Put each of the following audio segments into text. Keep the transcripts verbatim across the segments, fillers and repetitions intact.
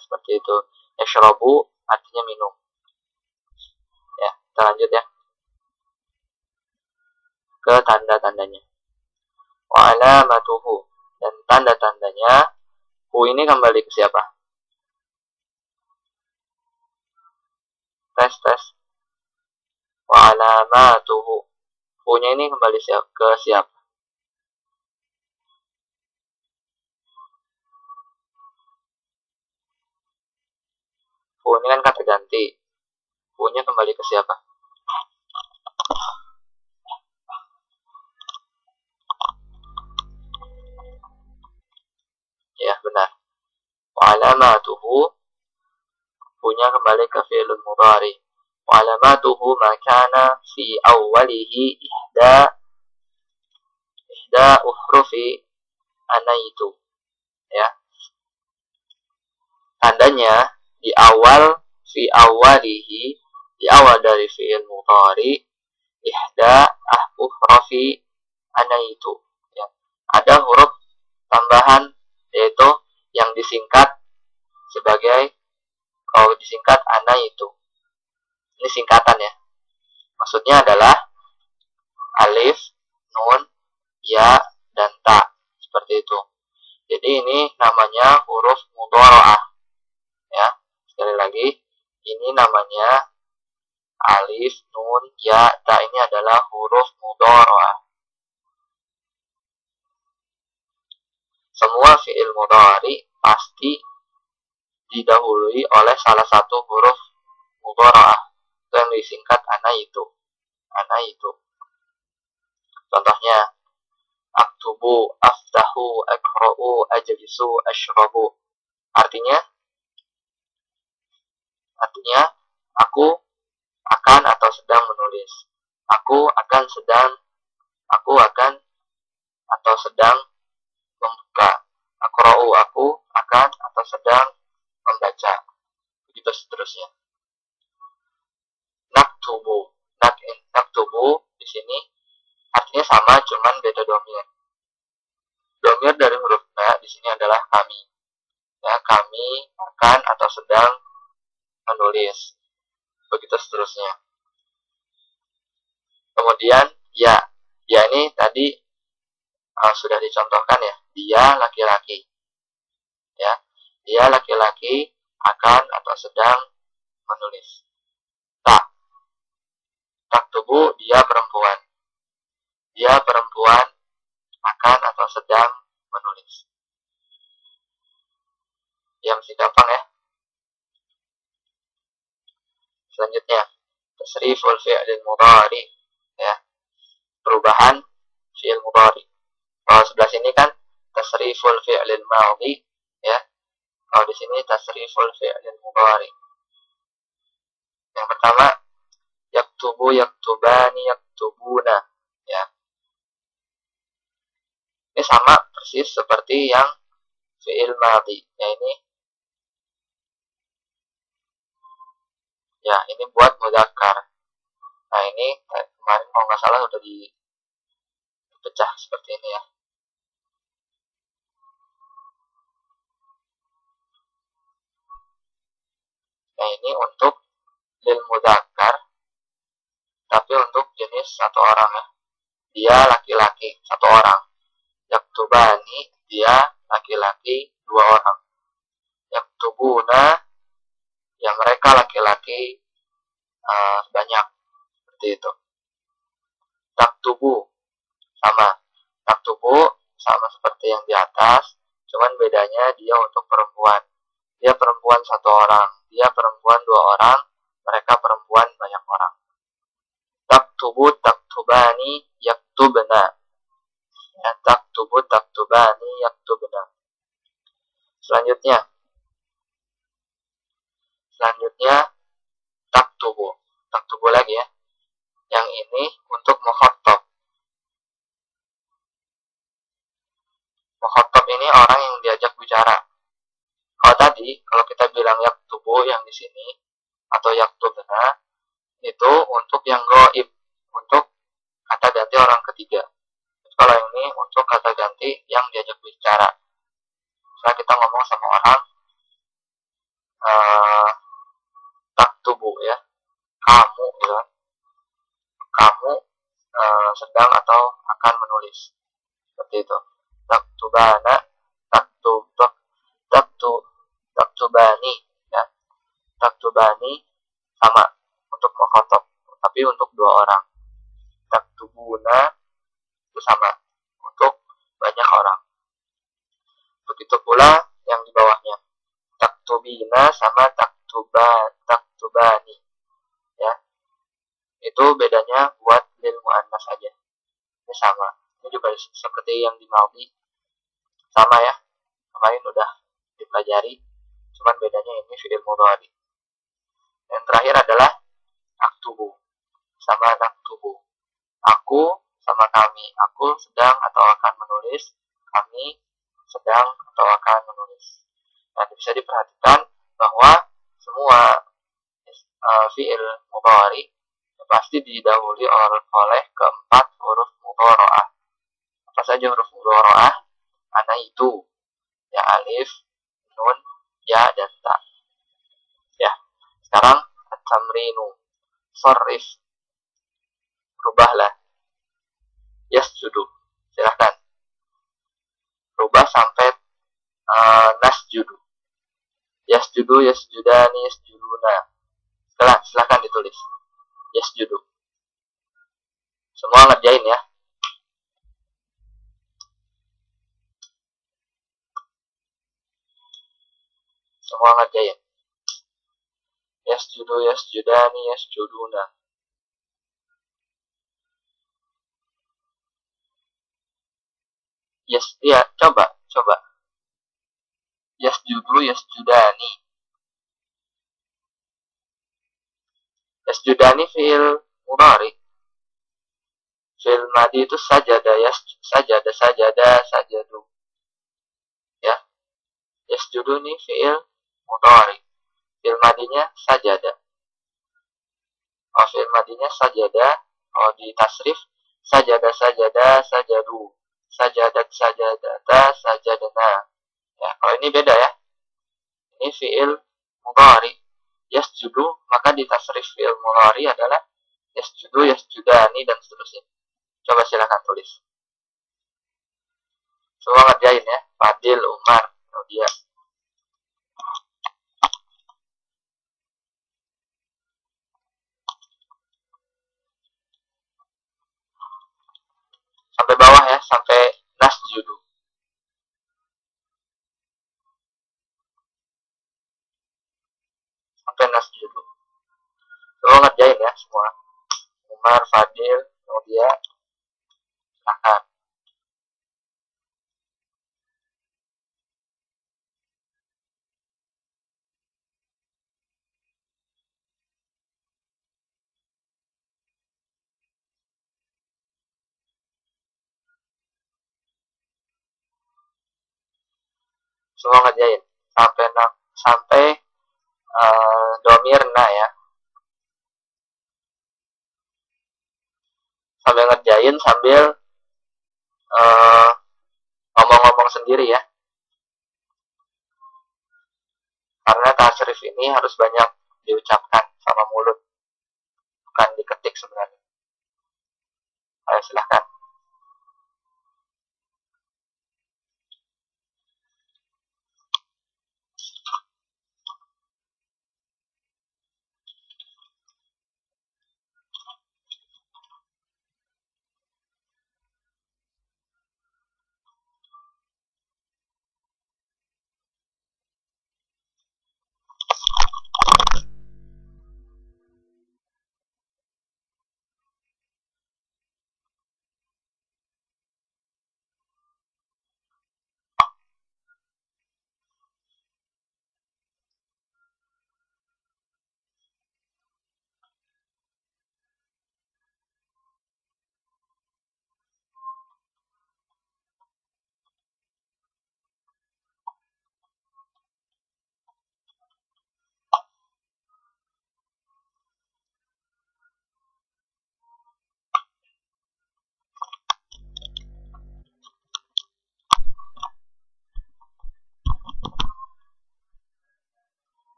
seperti itu. Yashrabu artinya minum. Ya, kita lanjut ya ke tanda-tandanya. Wa alamatuhu, dan tanda-tandanya. Hu ini kembali ke siapa? Tes tes. Wa alamatuhu. Hu-nya ini kembali siap ke siapa? Hu ini kan kata ganti. Hu-nya kembali ke siapa? Ya, benar. Wa alamatuhu, hu-nya kembali ke fi'lun mudhari. Wa alamatuhu ma kana fi awwalihi ihda ihda uhrufi anaitu. Ya. Tandanya di awal fi awwalihi, di awal dari fi'il mudhari, ihda uhrufi anaitu. Ya. Ada huruf tambahan, yaitu yang disingkat sebagai, kalau disingkat anaitu. Ini singkatan ya. Maksudnya adalah alif, nun, ya, dan ta. Seperti itu. Jadi ini namanya huruf mudhara'ah. Ya, sekali lagi, ini namanya alif, nun, ya, ta. Ini adalah huruf mudhara'ah. Semua fi'il mudhari pasti didahului oleh salah satu huruf mudhara'ah yang disingkat anaitu. Anaitu. Contohnya, aktubu, aftahu, akra'u, ajlisu, ashrabu. Artinya, artinya aku akan atau sedang menulis. Aku akan sedang, aku akan atau sedang membuka. Akra'u, aku akan atau sedang membaca. Begitu seterusnya. Naktubu, nak, naktubu di sini artinya sama, cuman beda domir. Domir dari huruf na di sini adalah kami. Ya, kami akan atau sedang menulis. Begitu seterusnya. Kemudian ya, ya ini tadi uh, sudah dicontohkan ya. Dia laki-laki. Ya, dia laki-laki akan atau sedang menulis. Tak. Taktubu, dia perempuan. Dia perempuan akan atau sedang menulis. Ya, mesti gampang ya. Selanjutnya, tasriful fi'lil mudhari, ya. Perubahan fi'il mudhari. Kalau sebelah sini kan tasriful fi'lil madhi, ya. Kalau di sini tasriful fi'lil mudhari. Yang pertama, yaktubu, yaktubani, yaktubuna, ya. Ini sama persis seperti yang fi'il madhi. Ya, ini ya, ini buat mudzakkar. Nah, ini kemarin kalau nggak salah udah dipecah seperti ini ya. Nah, ini untuk lil mudzakkar, tapi untuk jenis satu orang ya. Dia laki-laki, satu orang. Yaktubani, dia laki-laki, dua orang. Yaktubuna, yang mereka laki-laki uh, banyak. Seperti itu. Taktubu, sama. Taktubu sama seperti yang di atas, cuman bedanya dia untuk perempuan. Dia perempuan satu orang, dia perempuan dua orang, mereka perempuan banyak orang. Taktubu, taktubani, yaktubna. Ya, taktubu, taktubani, yaktubna. Selanjutnya, selanjutnya taktubu, taktubu lagi ya. Yang ini untuk mukhatab. Mukhatab ini orang yang diajak bicara. Kalau tadi, kalau kita bilang yaktubu yang di sini atau yaktubna, itu untuk yang ghaib, untuk kata ganti orang ketiga. Kalau ini untuk kata ganti yang diajak bicara. Misalnya kita ngomong sama orang, uh, taktubu ya, kamu gitu kan, kamu uh, sedang atau akan menulis, seperti itu. Taktubana, taktub, taktu, taktubani ya, taktubani sama untuk mengkhotob, tapi untuk dua orang. Taktubuna itu sama untuk banyak orang. Begitu pula yang di bawahnya, taktubina sama taktuba, taktubani ya, itu bedanya buat lil muannas saja. Ini sama, ini juga seperti yang di madhi, sama ya, kemarin udah dipelajari, cuman bedanya ini fi'il mudhari. Yang terakhir adalah aktubu sama naktubu, aku sama kami, aku sedang atau akan menulis, kami sedang atau akan menulis. Dan bisa diperhatikan bahwa semua uh, fi'il mudhari pasti didahului oleh keempat huruf mudhara'ah. Apa saja huruf mudhara'ah? Ana itu ya, alif, nun, ya, dan ta. Ya, sekarang at-tamrinu, sarif, rubahlah yasjudu, silahkan rubah sampai uh, nasjudu, yasjudu, yasjudani, yasjuduna. Setelah silahkan ditulis yasjudu. Semua ngerjain ya. Semua ngerjain. Yasjudu, yasjudani, yasjuduna. Yes, ya, coba, coba. Yasjudu, yasjudani. Yasjudani fi'il mudhari. Fi'il madhi itu sajada, yas, sajada, sajada, sajadu. Ya. Yasjudu ini fi'il mudhari. Fi'il madhinya sajada. Oh, fi'il madhinya sajada. Oh, di tasrif sajada, sajada, sajadu. Sajadat, sajadata, sajadana. Ya, kalau ini beda ya. Ini fi'il mudhari. Yasjudu, maka di tasrif fi'il mudhari adalah yasjudu, yasjudani, dan seterusnya. Coba silakan tulis. Semua ngerjain ya. Fadil, Umar, Rodia. Sampai bawah ya, sampai nasjudu. Sampai nasjudu. Semua ngerjain ya, semua. Umar, Fadil, Rodia. Silakan. Semua ngerjain sampai sampai uh, domirna ya, sambil ngerjain sambil uh, ngomong-ngomong sendiri ya, karena tasrif ini harus banyak diucapkan sama mulut, bukan diketik sebenarnya. Ayo silahkan.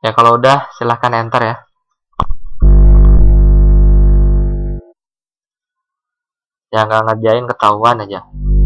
Ya kalau udah silahkan enter ya. Ya nggak ngerjain ketahuan aja.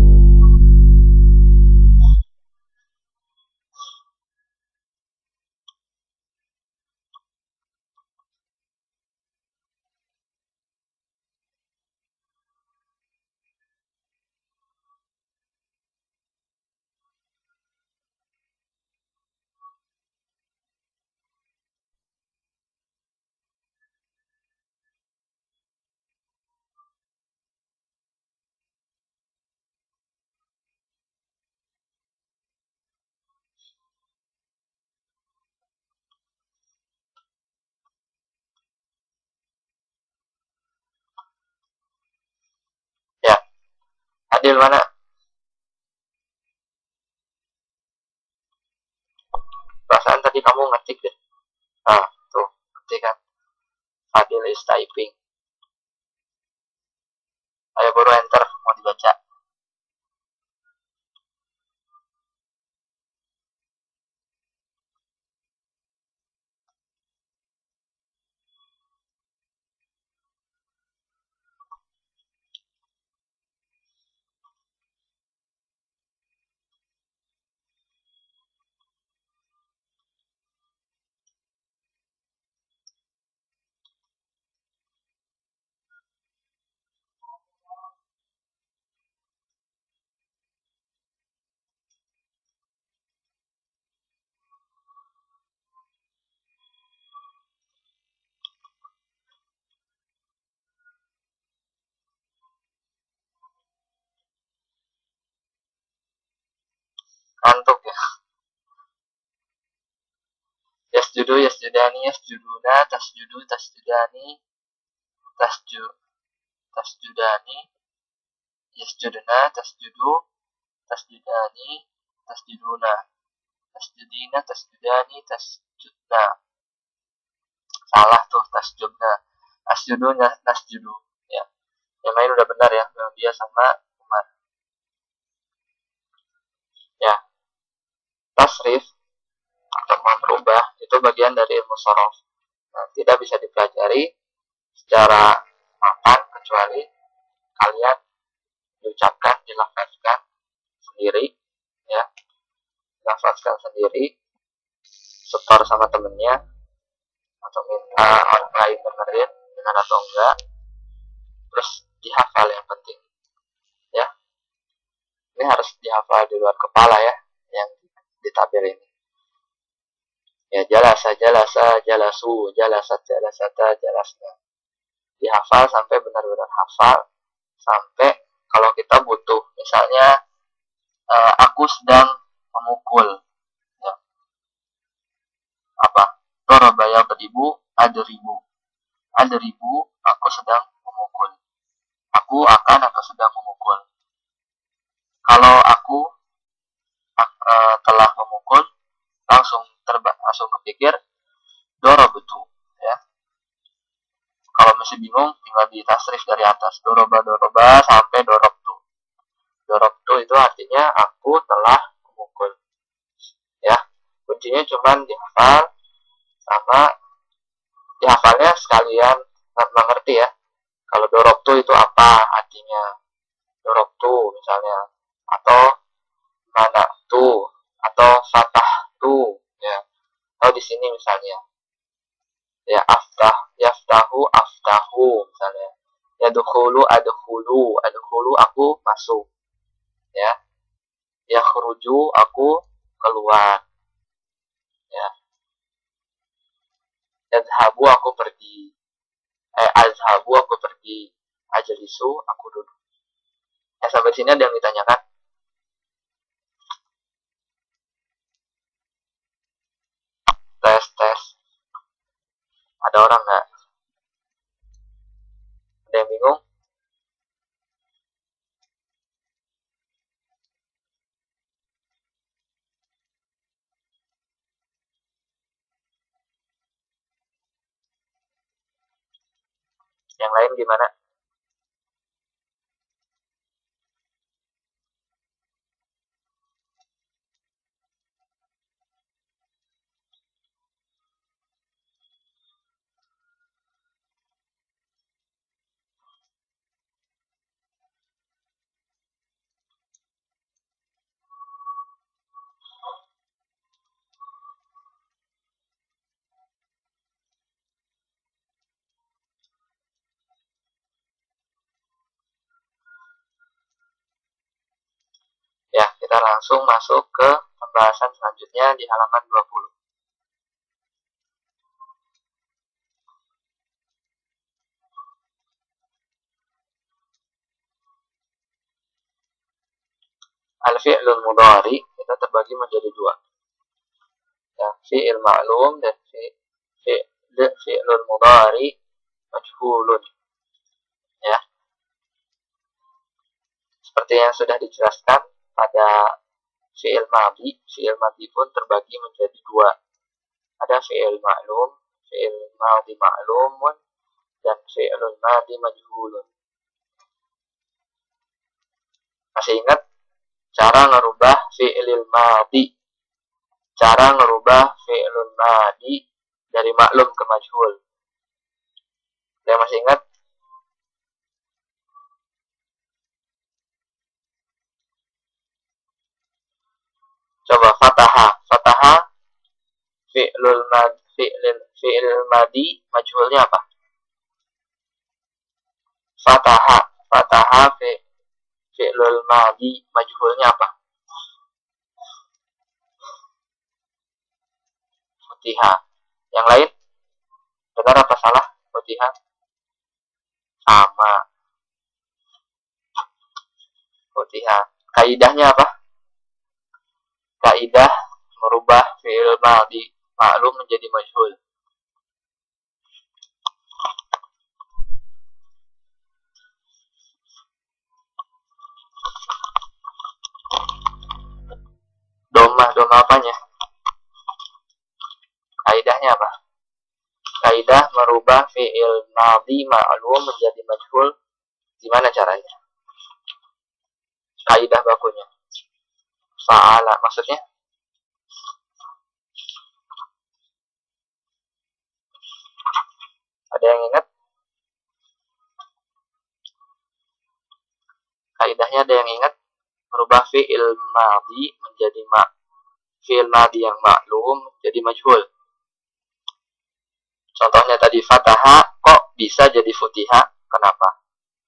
Ya, Adil mana? Perasaan tadi kamu ngetik deh. Nah, tuh, ngetik kan. Adil is typing. Ayo baru enter, mau dibaca. Ngantuk ya. Yasjudu, yasjudani, yasjuduna, tasjudu, tasjudani, tasju, tasjudani, yasjuduna, tasjudu, tasjudani, tasjuduna, tasjudina, tasjudani, tasjudna. Salah tuh, tasjudna. Asjudu, nasjudu. Ya, yang lain udah benar ya. Yang dia sama Umar. Ya, tasrif atau merubah itu bagian dari ilmu sorof. Nah, tidak bisa dipelajari secara mapan kecuali kalian diucapkan, dilafazkan sendiri, ya, dilafazkan sendiri, setor sama temennya, atau minta orang lain dengerin dengan atau enggak, terus dihafal yang penting, ya. Ini harus dihafal di luar kepala ya, yang di tabel ini. Ya, jalasa, jalasa, jalasu, jalasat, jalasata, jalasna. Dihafal sampai benar-benar hafal, sampai kalau kita butuh, misalnya uh, aku sedang memukul, ya. Apa? Dorobaya beribu, ada ribu, ada ribu, aku sedang memukul. Aku akan atau sedang memukul. Kalau aku uh, telah memukul, langsung terbang, langsung kepikir dorobetu, ya. Kalau masih bingung, tinggal di tasrif dari atas, doroba doroba sampai dorobtu. Dorobtu itu artinya aku telah memukul, ya. Kuncinya cuma dihafal, sama dihafalnya sekalian mengerti ya. Kalau dorobtu itu apa artinya, dorobtu misalnya, atau mana tu, atau fatah tu, ya. Atau di sini misalnya, ya, aftah, yaftahu, aftahu misalnya, ya, dukhulu, adkhulu, adkhulu aku masuk, ya, ya, khuruju aku keluar, ya, yadhabu aku pergi, eh, azhabu aku pergi, ajlisu aku duduk. Ya, sampai sini ada yang ditanyakan? Tes, tes. Ada orang nggak? Ada yang bingung? Yang lain gimana? Kita langsung masuk ke pembahasan selanjutnya di halaman dua puluh. Al-fi'lul mudhari itu terbagi menjadi dua. Ya, fi'il ma'lum dan fi'lul mudhari majhulun. Ya. Seperti yang sudah dijelaskan pada fi'il madhi, fi'il madhi pun terbagi menjadi dua. Ada fi'il ma'lum, fi'il madhi ma'lumun, dan fi'lul madhi majhulun. Masih ingat cara ngerubah fi'lil madhi? Cara ngerubah fi'lul madhi dari maklum ke majhul. Yang masih ingat? Coba fataha. Fataha fi'lul madhi, fi'lil fi'lil madhi majhulnya apa? Fataha. Fataha fi fi'lul madhi majhulnya apa? Futiha. Yang lain? Benar apa salah? Futiha. Sama. Futiha. Kaidahnya apa? Kaidah merubah fi'il madhi maklum menjadi majhul. Domah, domah apanya? Kaidahnya apa? Kaidah merubah fi'il madhi maklum menjadi majhul. Gimana caranya? Kaidah bakunya. Fa'ala maksudnya? Ada yang ingat? Kaidahnya ada yang ingat? Merubah fi'il madhi menjadi ma fi'il madhi yang maklum jadi majhul. Contohnya tadi fataha, kok bisa jadi futiha? Kenapa?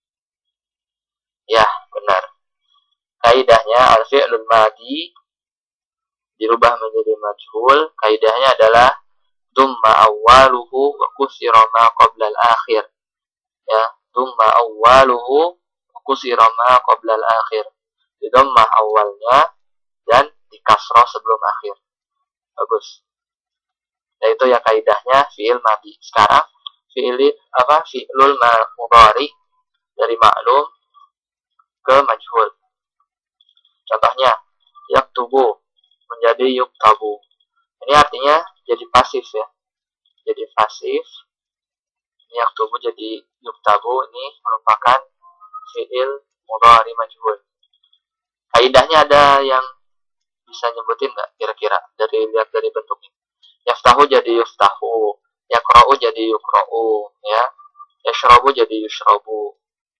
Ya, benar. Kaidahnya al-fi'lul madhi dirubah menjadi majhul. Kaidahnya adalah dumma awwaluhu wa kusira ma qabla al-akhir. Ya, dumma awwaluhu wa kusira ma qabla al-akhir. Di dhammah awalnya dan di kasrah sebelum akhir. Bagus. Yaitu ya kaidahnya fi'il madhi. Sekarang fi'il apa? Fi'lul mudhari dari maklum ke majhul. Contohnya yaktubu menjadi yuktabu. Ini artinya jadi pasif ya. Jadi pasif. Yaktubu jadi yuktabu, ini merupakan fi'il mudhari majhul. Kaidahnya ada yang bisa nyebutin nggak kira-kira dari lihat dari bentuknya? Yaftahu jadi yuftahu, yakra'u jadi yukra'u, ya. Yashrabu jadi yushrabu.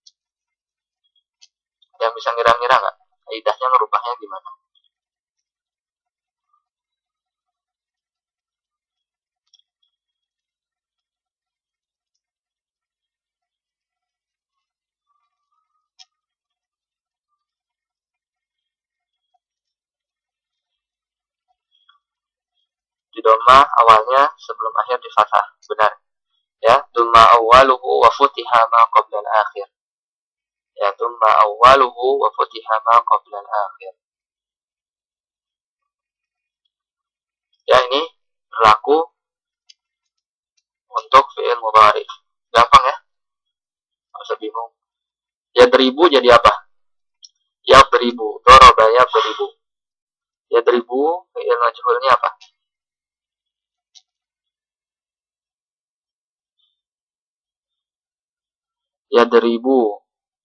Yang bisa ngira-ngira nggak? Kaidahnya ngerubahnya gimana? Di dhamma awalnya sebelum akhir di fathah. Benar. Ya, dumma awwaluhu wa futiha ma qabla al-akhir. Ya, dumma awwaluhu wa futiha ma qabla al-akhir. Ya, ini berlaku untuk fi'il mudhari. Gampang ya? Nggak usah bingung. Yadribu jadi apa? Yadribu. Daraba yadribu. Yadribu fi'il majhulnya apa? Yadribu.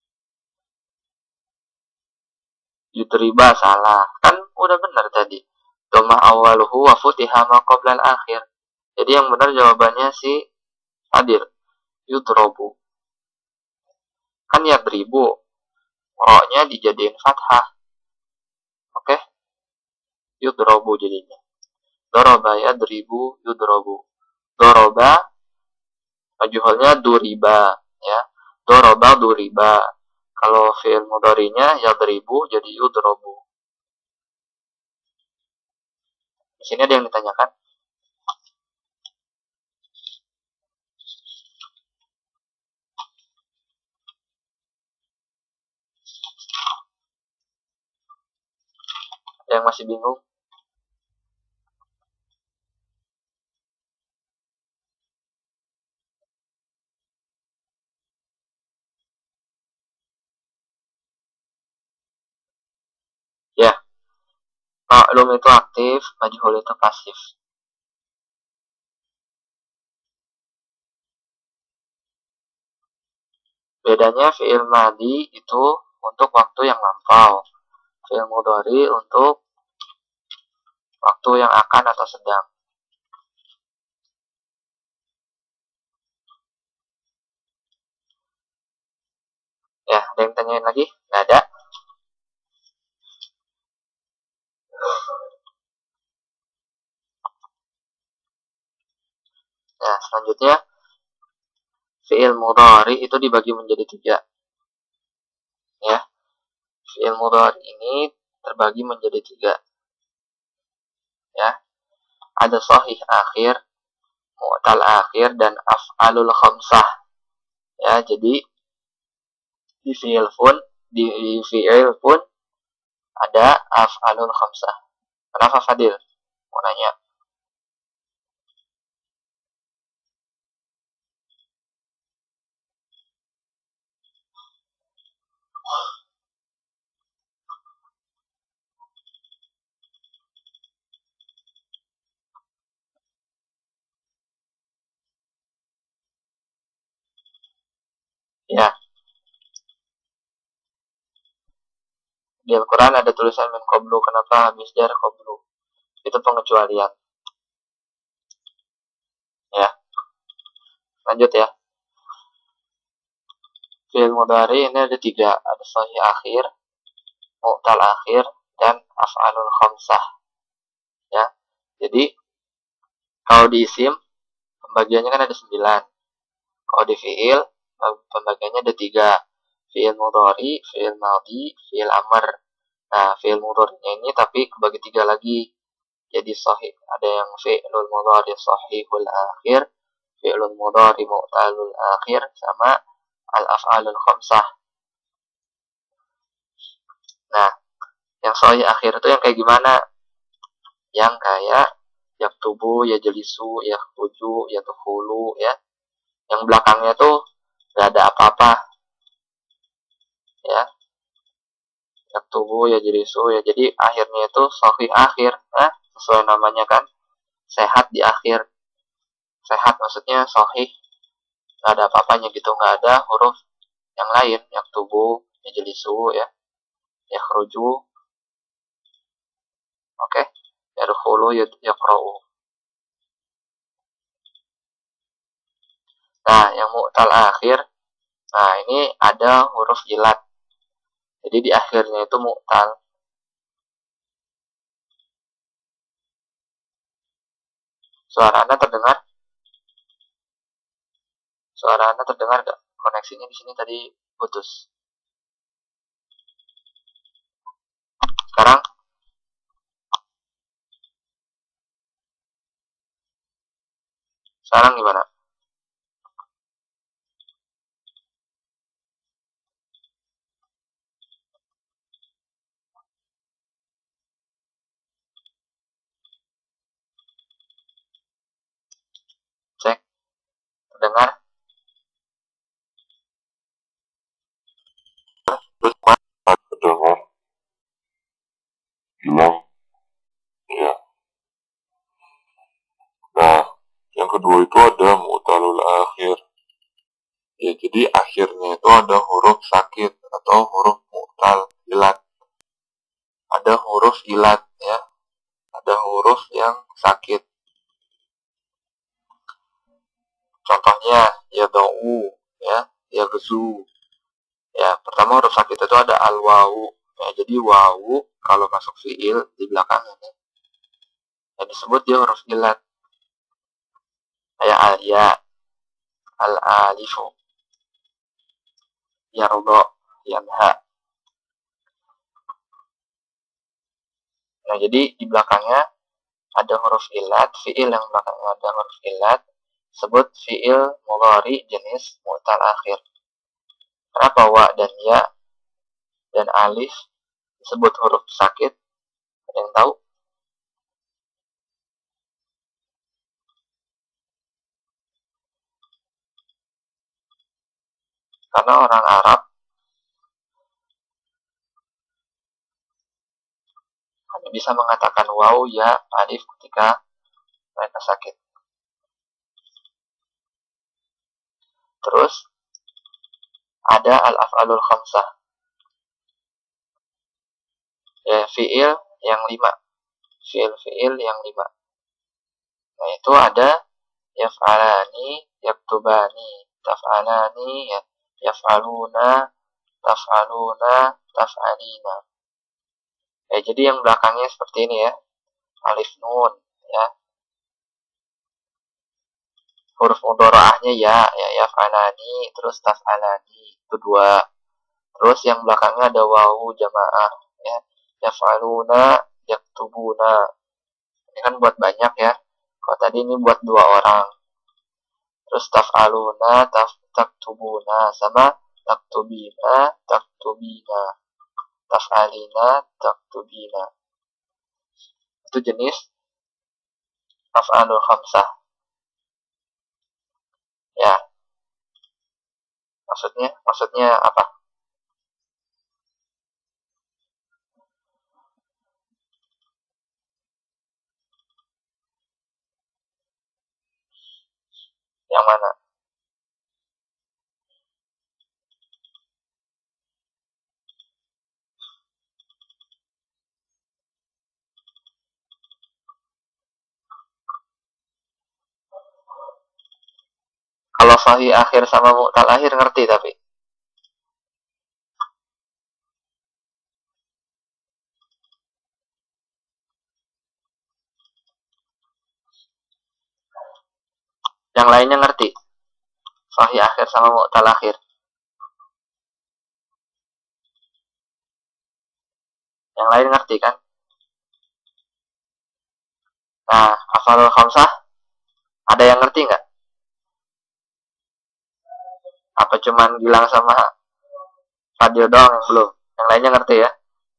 Yudriba salah. Kan udah benar tadi. Dhammah awwaluhu wa futiha ma qabla al-akhir. Jadi yang benar jawabannya si Hadir. Yudrobu. Kan yadribu. Ro-nya dijadiin fathah. Oke? Okay? Yudrobu jadinya. Doroba yadribu yudrobu. Doroba majhulnya duriba, ya. Doroba duriba. Kalau fi'il mudhari'nya yadribu jadi yudrobu. Sini ada yang ditanyakan? Ada yang masih bingung? Ya, maklum itu aktif, majhul itu pasif. Bedanya fi'il madi itu untuk waktu yang lampau, fi'il mudhari untuk waktu yang akan atau sedang. Ya, ada yang tanyain lagi? Nggak ada? Nah, selanjutnya fi'il mudhari itu dibagi menjadi tiga. Ya, fi'il mudhari ini terbagi menjadi tiga. Ya, ada sahih akhir, mu'tal akhir, dan af'alul khamsah. Ya, jadi di fi'il pun di fi'il pun ada af'alul khamsah. Kenapa Fadil? Mau nanya. Ya, di Al-Quran ada tulisan min qablu. Kenapa habis jar qablu? Itu pengecualian. Ya, lanjut ya. Fi'il mudhari ini ada tiga. Ada sahih akhir, mu'tal akhir, dan af'alul khamsah. Ya, jadi kalau di isim pembagiannya kan ada sembilan. Kalau di fi'il pembagiannya ada tiga. Fi'il mudhari, fi'il madhi, fi'il amr. Nah, fi'il mudharinya ini tapi kebagi tiga lagi. Jadi sahih, ada yang fi'lul mudhari sahihul akhir, fi'lul mudhari mu'talul akhir, sama al-af'alul khamsah. Nah, yang sahih akhir itu yang kayak gimana? Yang kayak yaktubu, yajlisu, yakhruju, yadkhulu, ya. Yang belakangnya tuh gak ada apa-apa. Ya. Yaktubu, yajlisu, ya. Jadi akhirnya itu sahih akhir. Nah, sesuai namanya kan, sehat di akhir. Sehat maksudnya sahih, gak ada apa-apanya gitu, gak ada huruf yang lain, yaktubu, yajlisu, ya. Yakhruju, oke, okay. Yadkhulu, yaqra'u. Nah, yang mu'tal akhir, nah ini ada huruf ilat. Jadi di akhirnya itu mu'tal. Suara Anda terdengar? Suara Anda terdengar gak? Koneksinya di sini tadi putus. Sekarang? Sekarang gimana? Cek. Terdengar? Terdengar. Hilang. Ya. Nah, yang kedua itu ada mu'talul akhir. Ya, jadi akhirnya itu ada huruf sakit atau huruf mu'tal, ilat. Ada huruf ilat, ya. Ada huruf yang sakit. Contohnya yadau, ya, yaghzu. Ya, pertama huruf sakit itu ada al-wawu. Ya, jadi wawu kalau masuk fiil di belakangnya, ya disebut dia huruf ilat. Kayak al-ya, al-alifu, yardo, yanha. Nah, jadi di belakangnya ada huruf ilat, fiil yang belakangnya ada huruf ilat, sebut fiil mudhari jenis mu'tal akhir. Kenapa wa dan ya dan alif disebut huruf sakit? Ada yang tahu? Karena orang Arab hanya bisa mengatakan waw, ya, alif ketika mereka sakit. Terus ada al-af'alul khamsah, ya, fiil yang lima, fiil-fiil yang lima. Nah, itu ada yaf'alani, yaktubani, taf'alani, ya, yaf'aluna, taf'aluna, taf'alina. Ya, jadi yang belakangnya seperti ini ya, alif nun, ya. Huruf mudharaahnya ya, ya, yaf'alani, terus taf'alani, itu dua. Terus yang belakangnya ada wawu jamaah, ya, yaf'aluna, yaktubuna. Ini kan buat banyak ya. Kalau tadi ini buat dua orang. Terus taf'aluna, taf, taktubuna, sama taktubina, taktubina, taf'alina, taktubina. Itu jenis af'alul khamsah. Ya. Maksudnya, maksudnya apa? Yang mana? Kalau sahih akhir sama mu'tal akhir ngerti tapi. Yang lainnya ngerti. Sahih akhir sama mu'tal akhir. Yang lain ngerti kan? Nah, af'alul khamsah ada yang ngerti nggak? Apa cuman Gilang sama Fadil doang yang belum? Yang lainnya ngerti ya?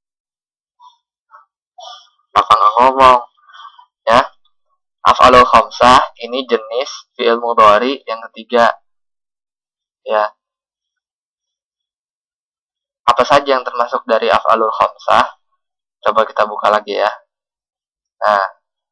Apa nggak ngomong? Ya, af'alul khamsah ini jenis fi'il mudhari yang ketiga. Ya. Apa saja yang termasuk dari af'alul khamsah? Coba kita buka lagi ya. Nah,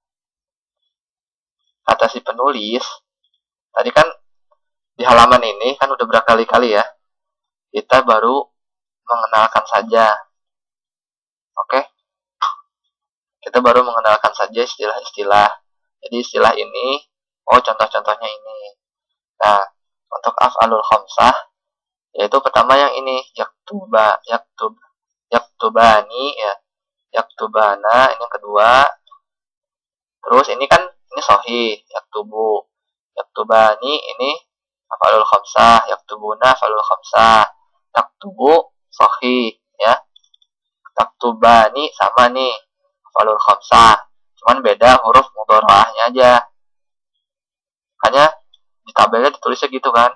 kata si penulis, tadi kan di halaman ini kan udah berkali-kali ya, kita baru mengenalkan saja. Oke? Kita baru mengenalkan saja istilah-istilah. Jadi istilah ini, oh contoh-contohnya ini. Nah, untuk af'alul khamsah, yaitu pertama yang ini, yaktuba, yaktub, yaktubani, ya, yaktubana, ini yang kedua. Terus ini kan, ini sahih, yaktubu, yaktubani, ini af'alul khamsah, yaktubuna, af'alul khamsah, yaktubu, sahih, ya. Yaktubani sama nih, af'alul khamsah. Cuman beda huruf mudharaahnya aja. Makanya di tabelnya ditulisnya gitu kan.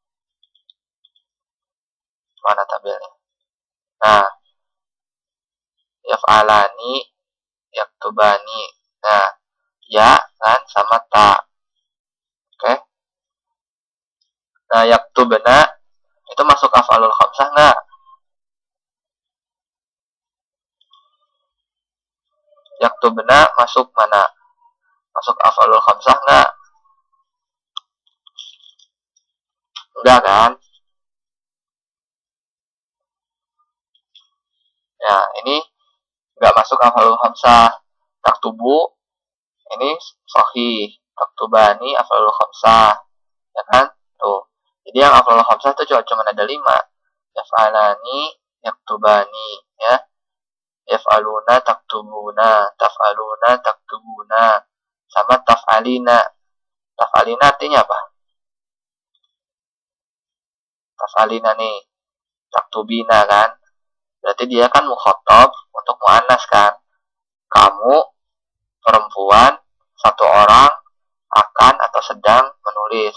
Mana tabelnya? Nah, yaf'alani, yaktubani. Nah, ya kan sama ta. Oke. Nah, yaktubna itu masuk af'alul khamsah enggak? Yaktubna masuk mana? Masuk af'alul khamsah enggak? Enggak kan? Ya, ini enggak masuk af'alul khamsah. Taktubu ini sahih. Taktubani af'alul khamsah. Ya kan? Tuh. Jadi yang af'alul khamsah itu cuma, cuma ada lima. Yaf'alani, yaktubani, ya. Yaf'aluna, taktubuna, taf'aluna, taktubuna, sama taf'alina. Taf'alina artinya apa? Taf'alina nih, taktubina kan? Berarti dia kan mukhotob untuk mu'annas kan? Kamu perempuan satu orang akan atau sedang menulis.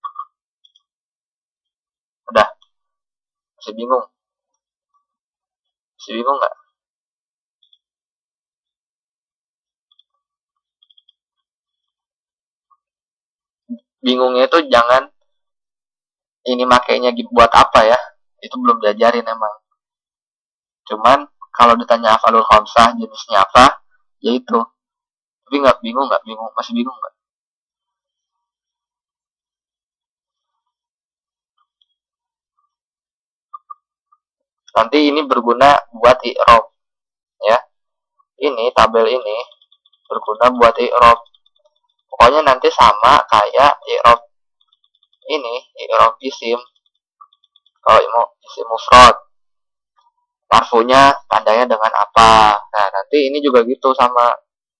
Udah? Masih bingung? Masih bingung nggak? Bingungnya itu jangan ini makainya buat apa ya, itu belum diajarin emang. Cuman kalau ditanya afalul khamsah jenisnya apa, ya itu. Tapi nggak bingung, nggak bingung, masih bingung nggak? Nanti ini berguna buat i'rab, ya. Ini tabel ini berguna buat i'rab. Pokoknya nanti sama kayak i'rab ini, i'rab isim. Kalau mau isim mufrad, marfunya tandanya dengan apa? Nah, nanti ini juga gitu sama.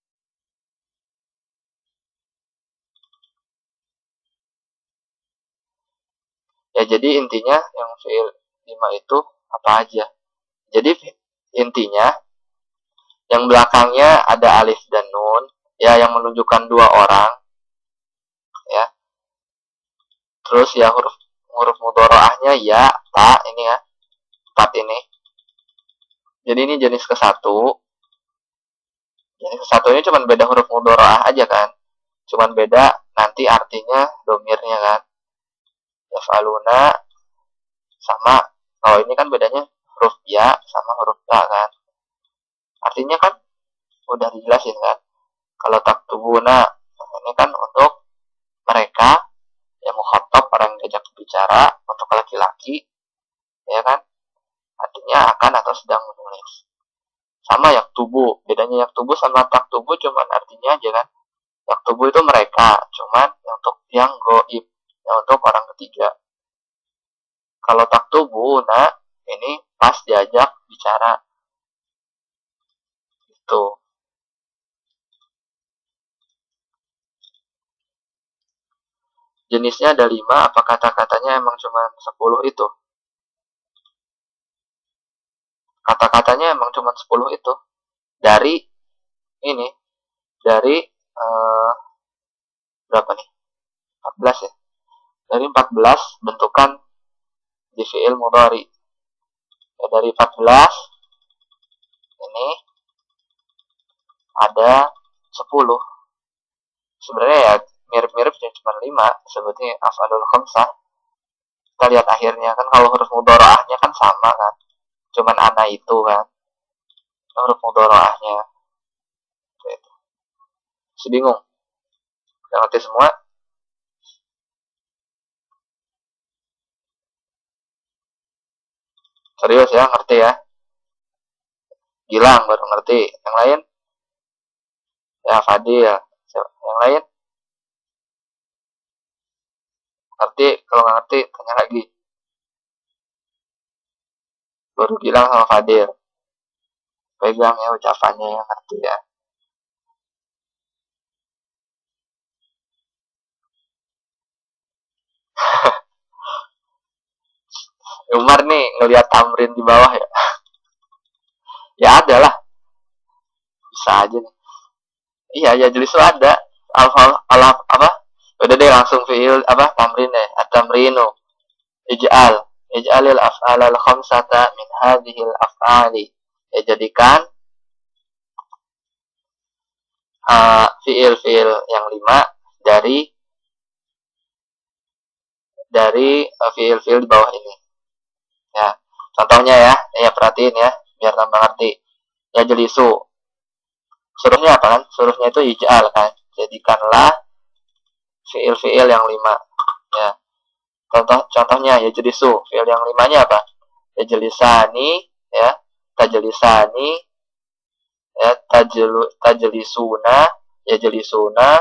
Ya, jadi intinya yang fi'il lima itu apa aja? Jadi intinya yang belakangnya ada alif dan nun, ya, yang menunjukkan dua orang, ya. Terus ya huruf huruf mudharaahnya ya, ta, ini ya, empat ini. Jadi ini jenis ke satu. Jenis ke satu ini cuma beda huruf mudharaah aja kan. Cuman beda nanti artinya domirnya kan. Yaf'aluna sama, kalau ini kan bedanya huruf ya sama huruf ta kan. Artinya kan udah dijelasin kan. Kalau taktubuna, ini kan untuk mereka yang mukhatab, orang yang diajak bicara, untuk laki-laki, ya kan. Artinya akan atau sedang menulis. Sama yaktubu, bedanya yaktubu sama taktubu cuman artinya aja kan. Yaktubu itu mereka, cuman untuk yang goib, yang untuk orang ketiga. Kalau taktubu, nah ini pas diajak bicara. Itu. Jenisnya ada lima, apa kata-katanya emang cuma sepuluh itu? Kata-katanya emang cuma sepuluh itu. Dari ini, dari uh, berapa nih? empat belas ya? Dari empat belas bentukan di fi'il mudhari. Ya, dari empat belas ini ada sepuluh. Sebenarnya ya mirip-mirip cuma lima sebetulnya af'alul khamsah. Kita lihat akhirnya kan, kalau huruf mudharaahnya kan sama kan. Cuman ana itu kan. Huruf mudharaahnya. Itu. Masih bingung? Udah ngerti semua? Serius ya, ngerti ya? Gilang baru ngerti. Yang lain? Ya, Fadil. Yang lain? Ngerti? Kalau nggak ngerti, tanya lagi. Baru Gilang sama Fadil. Pegang ya ucapannya yang ngerti ya. Umar nih ngelihat tamrin di bawah ya. Ya ada lah. Bisa aja nih. Iya, ya jelis itu ada. Alfa alaf apa? Udah deh langsung fiil apa? Tamrin deh. At-tamrinu. Ij'al. Ij'alil af'alal khamsata min hadhil af'ali. Ya, jadikan uh, fiil-fiil yang lima dari dari uh, fiil-fiil di bawah ini. Ya, contohnya ya, ya perhatiin ya, biar tambah ngerti. Ya, jelisu. Suruhnya apa kan? Suruhnya itu ij'al kan. Jadikanlah fiil-fiil yang lima. Ya. Contoh contohnya ya jelisu. Fiil yang limanya apa? Ya jelisani, ya. Tajelisani, ya tajelu tajelisuna, ya jelisuna,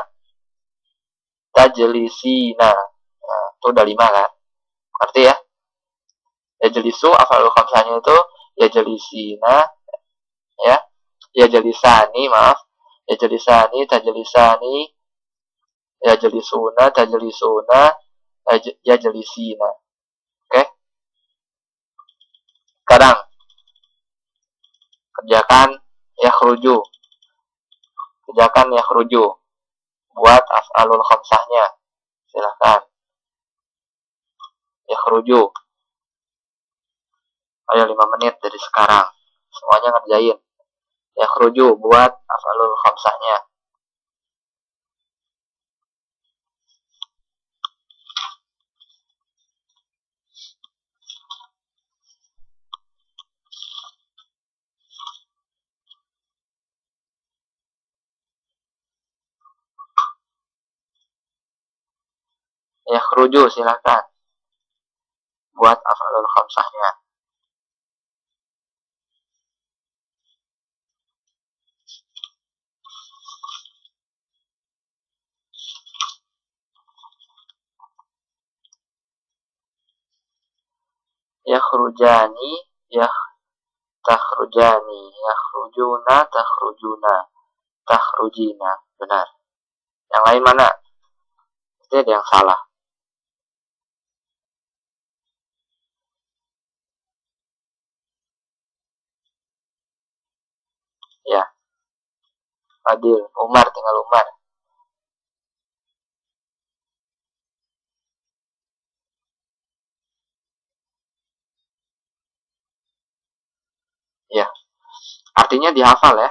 tajelisina. Nah, itu udah lima kan? Ngerti ya? Ya jelisu afalul khamsahnya itu ya jelisina, ya. Ya jelisani, maaf. Ya jelisani, tajelisani, ya jelisuna, tajelisuna, ya jelisina. Oke? Sekarang kerjakan yakhruju. Kerjakan yakhruju. buat af'alul khamsahnya. Silahkan. Yakhruju. Ayo lima menit dari sekarang. Semuanya ngerjain. Yakhruju buat af'alul khamsahnya. Yakhruju silahkan buat af'alul khamsahnya. Yakhrujani, yakh takhrujani, yakhrujuna, takhrujuna, takhrujina. Benar. Yang lain mana? Itu ada yang salah. Ya. Adil, Umar, tinggal Umar. Ya. Artinya dihafal ya.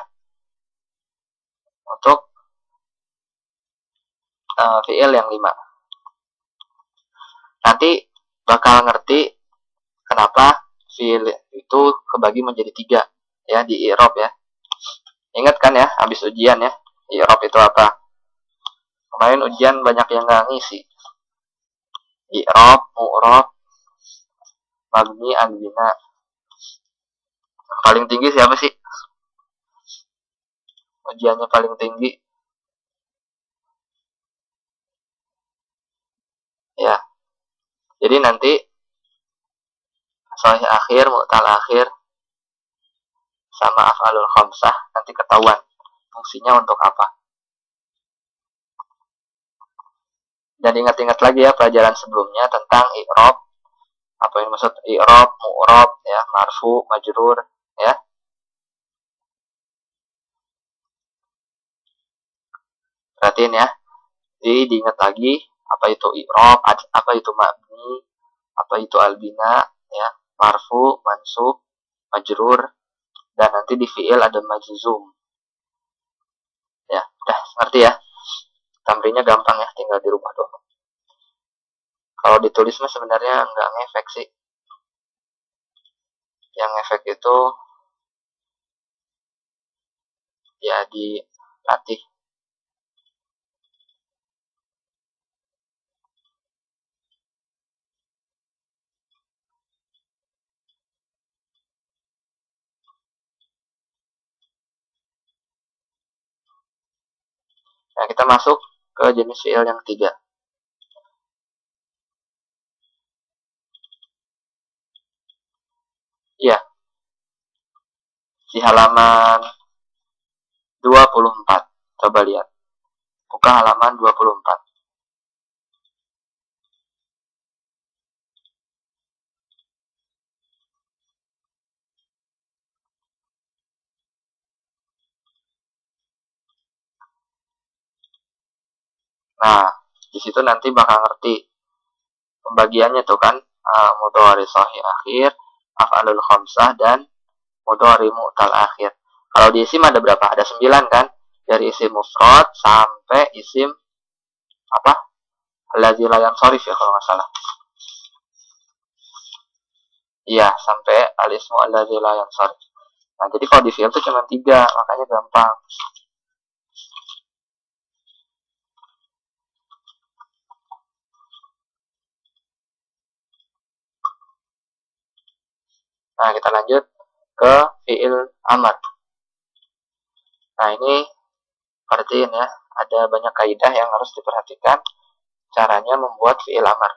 Untuk uh, fi'il yang lima. Nanti bakal ngerti kenapa fi'il itu kebagi menjadi tiga ya di i'rab ya. Ingat kan ya, habis ujian ya, i'rab itu apa? Kemarin ujian banyak yang nggak ngisi. I'rab, mu'rab, mabni, al-bina. Yang paling tinggi siapa sih? Ujiannya paling tinggi. Ya. Jadi nanti sahih akhir, mu'tal akhir sama af'alul khamsah nanti ketahuan fungsinya untuk apa. Dan ingat-ingat lagi ya pelajaran sebelumnya tentang i'rab. Apa yang maksud i'rab, mu'rab ya, marfu, majrur ya. Perhatiin ya. Jadi diingat lagi apa itu i'rab, apa itu mabni, apa itu albina ya, marfu, mansub, majrur, dan nanti di fi'il ada majzum. Ya, udah ngerti ya. Tamrinnya gampang ya, tinggal di rumah doang. Kalau ditulis mah sebenarnya nggak ngefek sih. Yang ngefek itu ya dilatih. Nah, kita masuk ke jenis fi'il yang ketiga. Iya. Di halaman dua puluh empat. Coba lihat. Buka halaman dua puluh empat. Nah, di situ nanti bakal ngerti pembagiannya tuh kan, uh, mudhari sahih akhir, af'alul khamsah, dan mudhari mu'tal akhir. Kalau di isim ada berapa? Ada sembilan kan? Dari isim mufrad sampai isim apa? Allazi la yansharif ya kalau nggak salah. Iya, sampai alismu allazi la yansharif. Nah, jadi kalau di fi'il itu cuma tiga, makanya gampang. Nah, kita lanjut ke fi'il amar. Nah, ini perhatiin ya, ada banyak kaidah yang harus diperhatikan caranya membuat fi'il amar.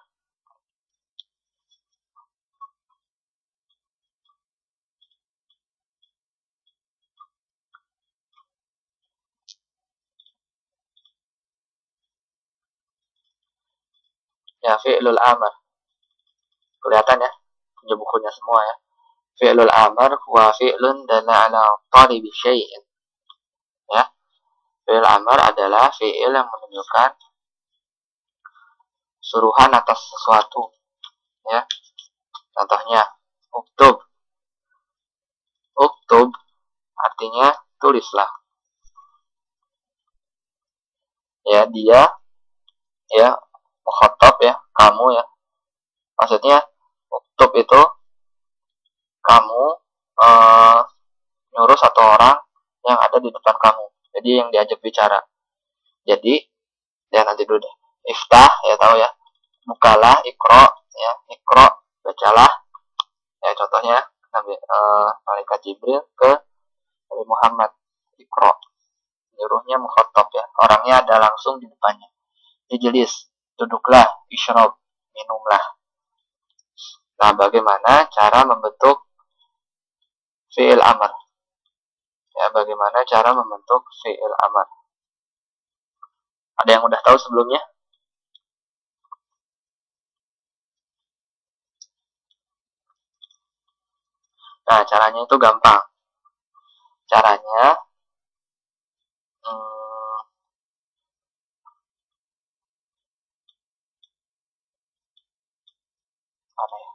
Ya, fi'lul amar. Kelihatan ya, punya bukunya semua ya. Fi'lul amar huwa fi'lun dalla ala talibi syai'in. Ya. Fi'il amar adalah fi'il yang menunjukkan suruhan atas sesuatu, ya. Contohnya, uktub. Uktub artinya tulislah. Ya, dia ya mukhatab ya, kamu ya. Maksudnya uktub itu kamu uh, nyuruh satu orang yang ada di depan kamu. Jadi yang diajak bicara. Jadi ya nanti dulu deh. Iftah ya tahu ya. Bukalah, ikro ya, ikro bacalah. Ya contohnya Nabi uh, malaikat Jibril ke Nabi Muhammad, ikro. Nyuruhnya mukhatab ya. Orangnya ada langsung di depannya. Ijlis, duduklah, isyrob, minumlah. Nah, bagaimana cara membentuk fi'il amr? Ya, bagaimana cara membentuk fi'il amr? Ada yang udah tahu sebelumnya? Nah, caranya itu gampang. Caranya, hmm, apa ya?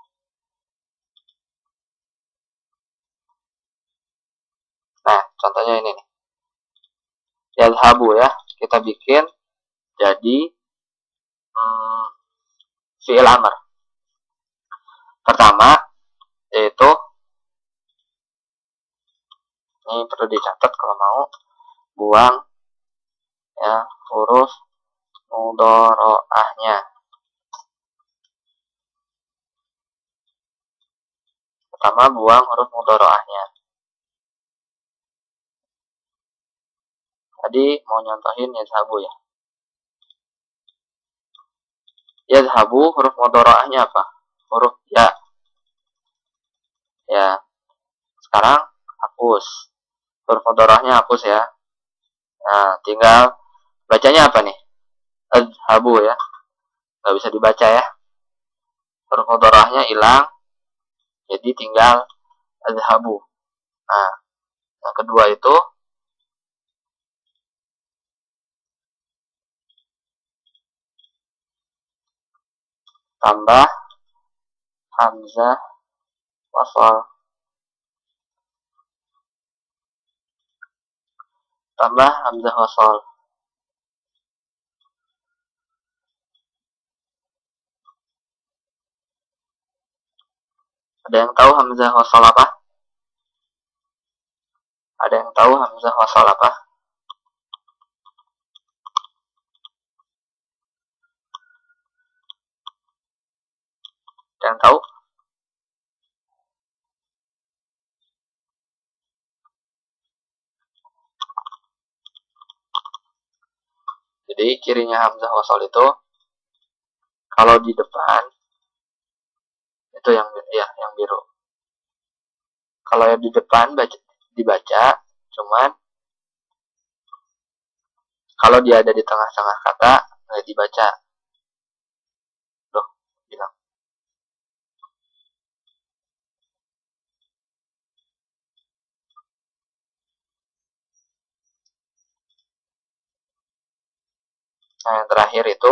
Nah, contohnya ini nih. Yadhabu ya, kita bikin jadi hmm, fi'il amr. Pertama, yaitu ini perlu dicatat kalau mau, buang ya huruf mudhoro'ahnya. Pertama, buang huruf mudhoro'ahnya. Tadi mau nyontohin yadhabu ya. Yadhabu huruf mudhoro'ahnya apa? Huruf ya. Ya. Sekarang hapus. Huruf mudhoro'ahnya hapus ya. Nah, tinggal bacanya apa nih? Adhabu ya. Gak bisa dibaca ya. Huruf mudhoro'ahnya hilang. Jadi tinggal adhabu. Nah, yang kedua itu tambah hamzah wasal. Tambah hamzah wasal. Ada yang tahu hamzah wasal apa? Ada yang tahu hamzah wasal apa? Ada yang tahu? Jadi cirinya hamzah wasal itu kalau di depan itu yang ya yang biru. Kalau yang di depan baca, dibaca, cuman kalau dia ada di tengah-tengah kata nggak dibaca. Loh, bilang. Nah, yang terakhir itu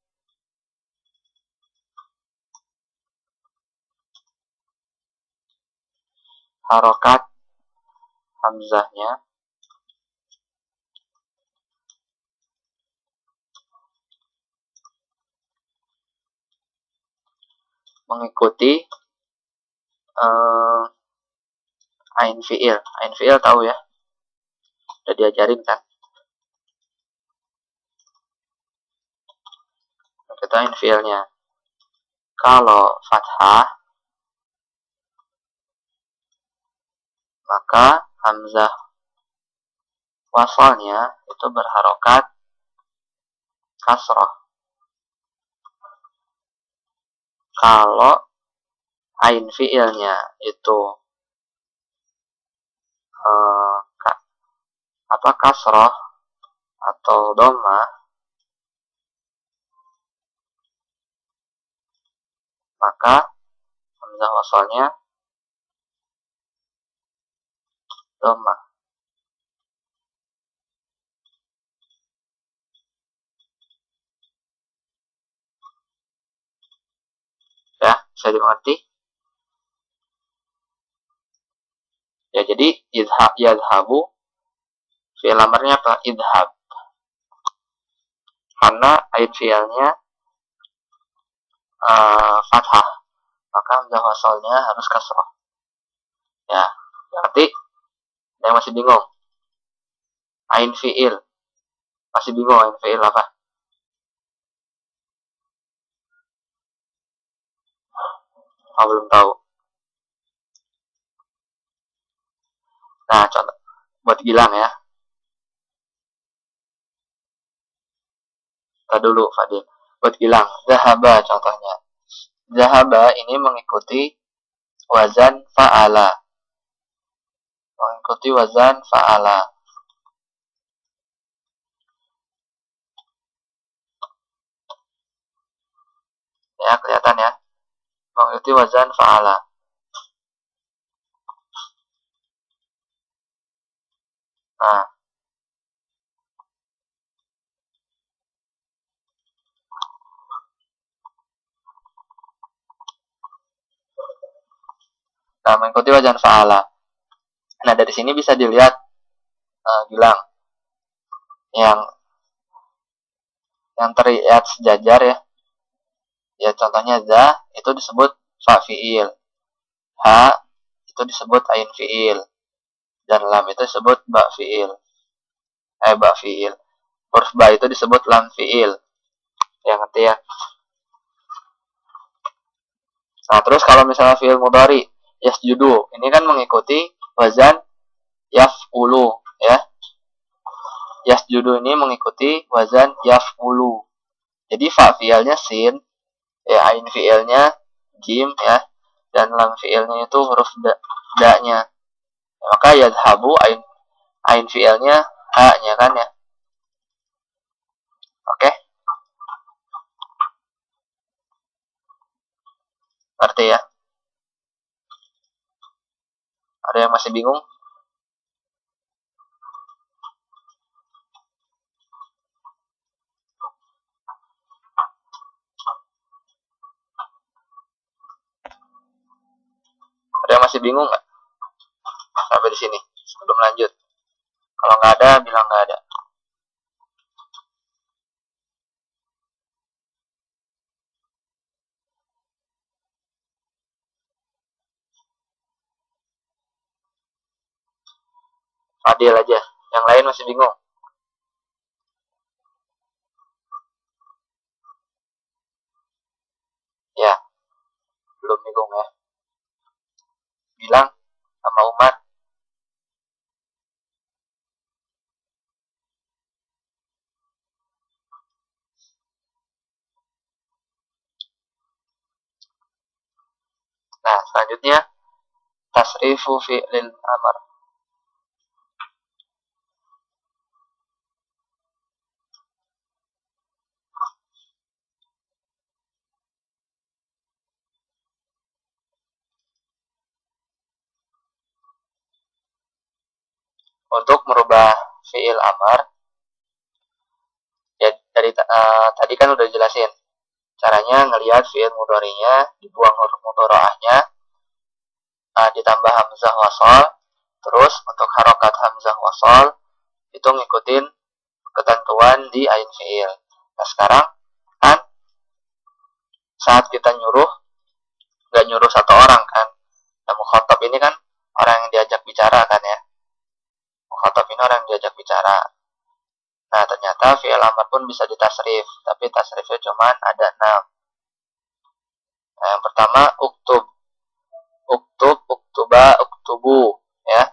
harokat hamzahnya mengikuti uh, ain fi'il. Ain fi'il tahu ya? Udah diajarin kan? Itu ain fi'ilnya. Kalau fathah maka hamzah wasalnya itu berharokat kasroh. Kalau ain fi'ilnya itu eh, apa kasroh atau doma, maka hamzah wasalnya doma. Bisa dimengerti? Ya, jadi idhab yadhabu fi'il amarnya apa? Idhab. Karena aid fi'ilnya uh, fathah, maka hamzah wasalnya harus kasrah. Ya, berarti yang masih bingung. Ain fi'il. Masih bingung ain fi'il apa? Oh, belum tahu. Nah, contoh buat Gilang ya. Kita dulu, Fadil. Buat Gilang, zahaba contohnya. Zahaba ini mengikuti wazan fa'ala. Mengikuti wazan fa'ala. Ya, kelihatan ya. Mengikuti wazan fa'ala. Nah, nah mengikuti wazan fa'ala. Nah, dari sini bisa dilihat uh, Gilang yang yang terlihat sejajar ya. Ya, contohnya za itu disebut fa fi'il. Ha itu disebut ain fi'il. Dan lam itu disebut ba fi'il. Eh, ba fi'il. Huruf ba itu disebut lam fi'il. Ya, ngerti ya? Nah, terus kalau misalnya fi'il mudhari yasjudu, ini kan mengikuti wazan yaf'ulu ya. Yasjudu ini mengikuti wazan yaf'ulu. Jadi fa fi'ilnya sin, ya ain fi'ilnya jim ya, dan lam fi'ilnya itu huruf da, da-nya. Maka yadhabu ain ain fi'ilnya ha-nya kan ya. Oke? Ngerti ya? Ada yang masih bingung? Ada yang masih bingung nggak? Sampai di sini sebelum lanjut. Kalau nggak ada, bilang nggak ada. Adil aja. Yang lain masih bingung. Ya, belum bingung ya. Bilang sama Umar. Nah, selanjutnya tasrifu fi'lil amar. Untuk merubah fi'il amar, ya dari uh, tadi kan udah jelasin caranya ngelihat fi'il mudhari'nya, dibuang huruf mudhari'ahnya, uh, ditambah hamzah wasal, terus untuk harokat hamzah wasal itu ngikutin ketentuan di ain fi'il. Nah, sekarang kan saat kita nyuruh, nggak nyuruh satu orang kan. Nah, mukhatab ini kan orang yang diajak bicara kan ya. Mukhatab ini orang yang diajak bicara. Nah, ternyata fi'il amar pun bisa ditasrif, tapi tasrifnya cuman ada enam. Nah, yang pertama uktub. Uktub, uktuba, uktubu ya.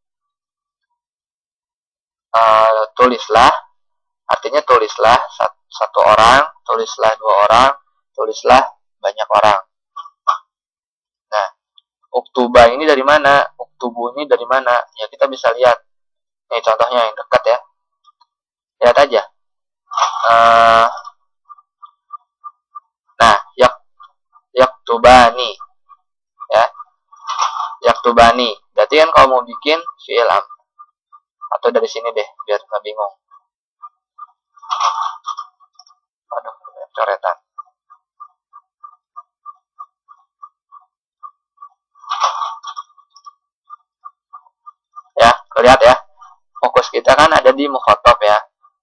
Uh, tulislah, artinya tulislah satu, satu orang, tulislah dua orang, tulislah banyak orang. Nah, uktuba ini dari mana? Uktubu ini dari mana? Ya, kita bisa lihat. Ini contohnya yang dekat ya. Lihat aja. Uh, nah, yak yaktubani ya. Yaktubani. Berarti kan kalau mau bikin fi'il am. Atau dari sini deh, biar nggak bingung. Aduh, coretan. di mukhatab ya.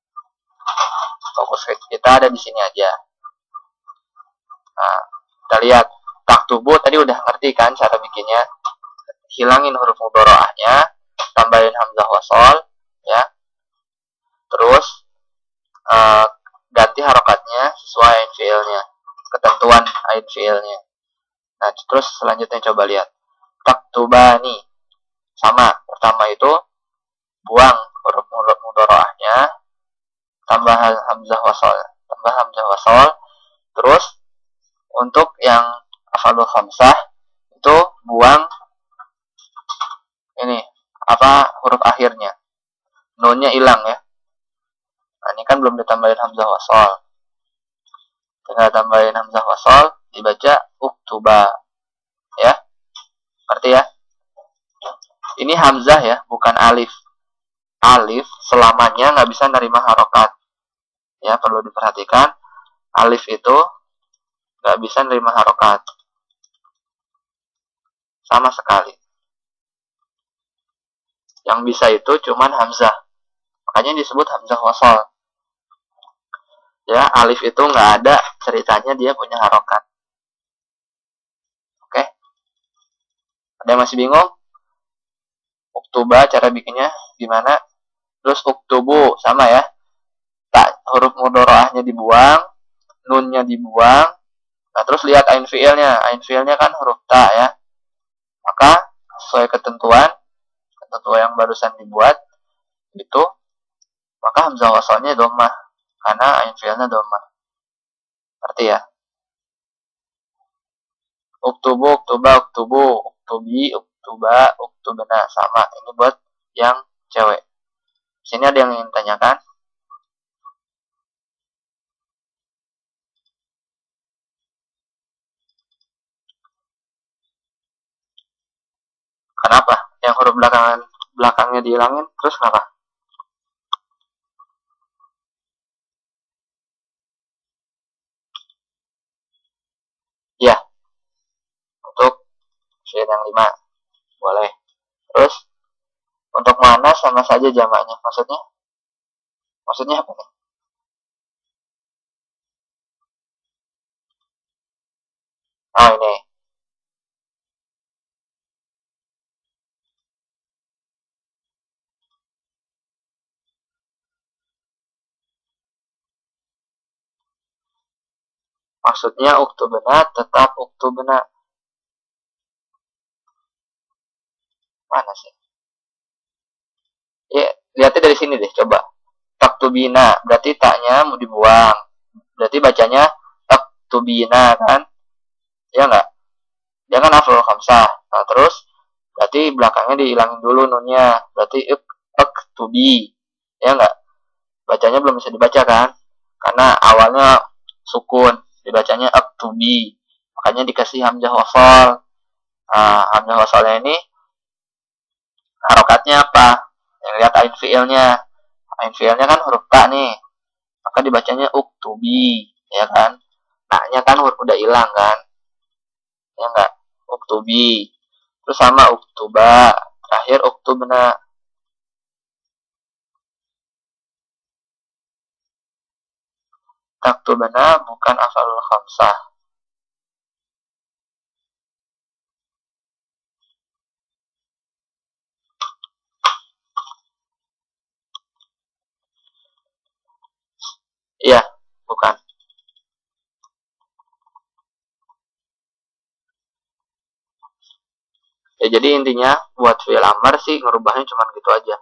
Fokus kita ada di sini aja. Nah, kita lihat taktubu tadi udah ngerti kan cara bikinnya. Hilangin huruf mudharaahnya, tambahin hamzah wasol ya. Terus uh, ganti harokatnya sesuai ain fiilnya, ketentuan ain fiilnya. Nah, terus selanjutnya coba lihat. Taktubani. Sama, pertama itu buang huruf mudharaahnya, tambah hamzah wasol, tambah hamzah wasol. Terus untuk yang afalul khamsah itu buang ini apa huruf akhirnya, nunnya hilang ya. Nah, ini kan belum ditambahin hamzah wasol, tinggal tambahin hamzah wasol, dibaca uktuba ya, ngerti ya. Ini hamzah ya, bukan alif. Alif selamanya nggak bisa nerima harokat ya, perlu diperhatikan. Alif itu nggak bisa nerima harokat sama sekali. Yang bisa itu cuman hamzah, makanya disebut hamzah wasol ya. Alif itu nggak ada ceritanya dia punya harokat. Oke, ada yang masih bingung? Uktuba cara bikinnya gimana? Terus uktubu sama ya, tak huruf mudharaahnya dibuang, nunnya dibuang. Nah, terus lihat ain fiilnya. Ain fiilnya kan huruf ta ya. Maka sesuai ketentuan ketentuan yang barusan dibuat itu, maka hamzah wasalnya dhammah karena ain fiilnya dhammah. Ngerti ya? Uktubu, uktuba, uktubu, uktubi, uktuba, uktubna sama. Ini buat yang cewek. Sini ada yang ingin tanyakan? Kenapa? Yang huruf belakangan belakangnya dihilangin, terus kenapa? Ya, untuk fiil yang lima boleh. Terus untuk mana sama saja jamaknya? Maksudnya? Maksudnya apa nih? Oh, ini. Maksudnya uktubna tetap uktubna. Mana sih? Ya, lihatnya dari sini deh, coba. Taktubina, berarti taknya mau dibuang. Berarti bacanya taktubina kan? Ya enggak? Dia kan afrul khamsah. Nah, terus berarti belakangnya dihilangin dulu nunnya. Berarti ik, aktubi. Ya enggak? Bacanya belum bisa dibaca kan? Karena awalnya sukun, dibacanya aktubi. Makanya dikasih hamzah wasal. Nah, hamzah wasalnya ini harokatnya apa? Yang lihat ain fiilnya. Ain fiilnya kan huruf ta nih. Maka dibacanya uktubi, ya kan? Nah-nya kan udah hilang kan? Ya enggak? Uktubi. Terus sama uktuba. Terakhir uktubna. Taktubna bukan afalul khamsah. Iya, bukan. Ya, jadi intinya buat fi'il amar sih ngerubahnya cuma gitu aja.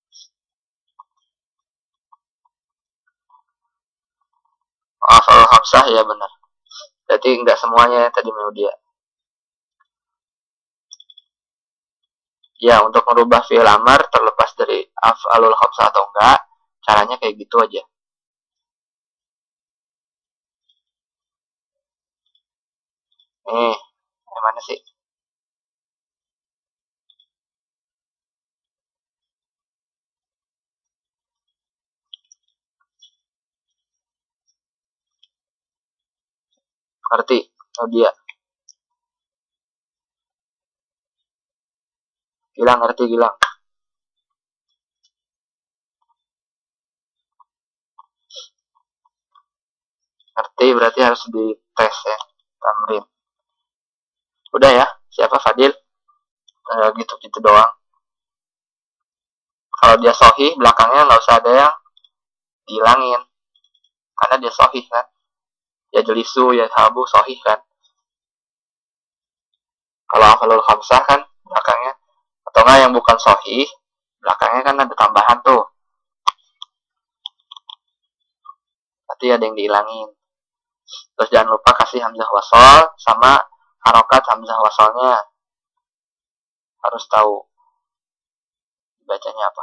Afalul khamsah ya benar. Jadi enggak semuanya tadi mau dia. Ya, untuk merubah fi'il amar terlepas dari afalul khamsah atau enggak, caranya kayak gitu aja. Nih, gimana sih? Ngerti? Oh dia. Gilang ngerti, Gilang. Berarti berarti harus dites ya, tamrin. Udah ya, siapa Fadil? Eh, gitu-gitu doang. Kalau dia sohih, belakangnya nggak usah ada yang dihilangin, karena dia sohih kan. Ya jelisu, ya habu, sohih kan. Kalau afalul khamsah kan belakangnya, atau nggak yang bukan sohih, belakangnya kan ada tambahan tuh. Berarti ada yang dihilangin. Terus jangan lupa kasih hamzah wasol sama harokat hamzah wasolnya. Harus tahu bacanya apa.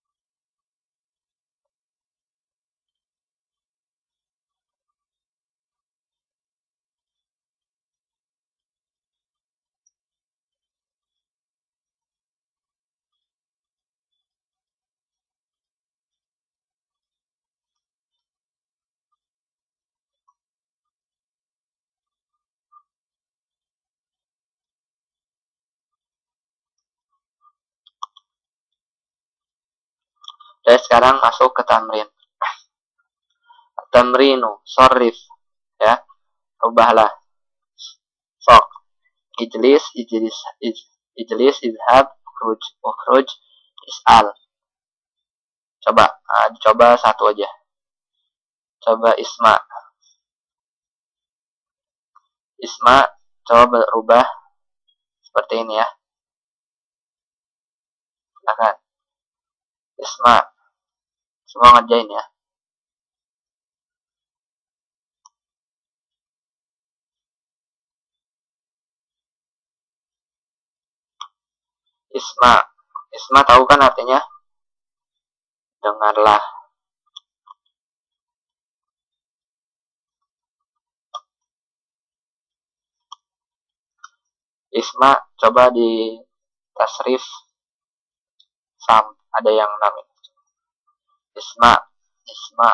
Dan sekarang masuk ke tamrin. Tamrinu, sorrif, ya, rubahlah. Sok, ijlis, ijlis, ij, ijlis, izhab, ukhruj, ukhruj, is'al. Coba, nah, coba satu aja. Coba isma. Isma, coba berubah seperti ini ya. Silakan. Isma, semua ngerjain ya. Isma, Isma tahu kan artinya? Dengarlah. Isma, coba di tasrif sam, ada yang namanya Isma, Isma.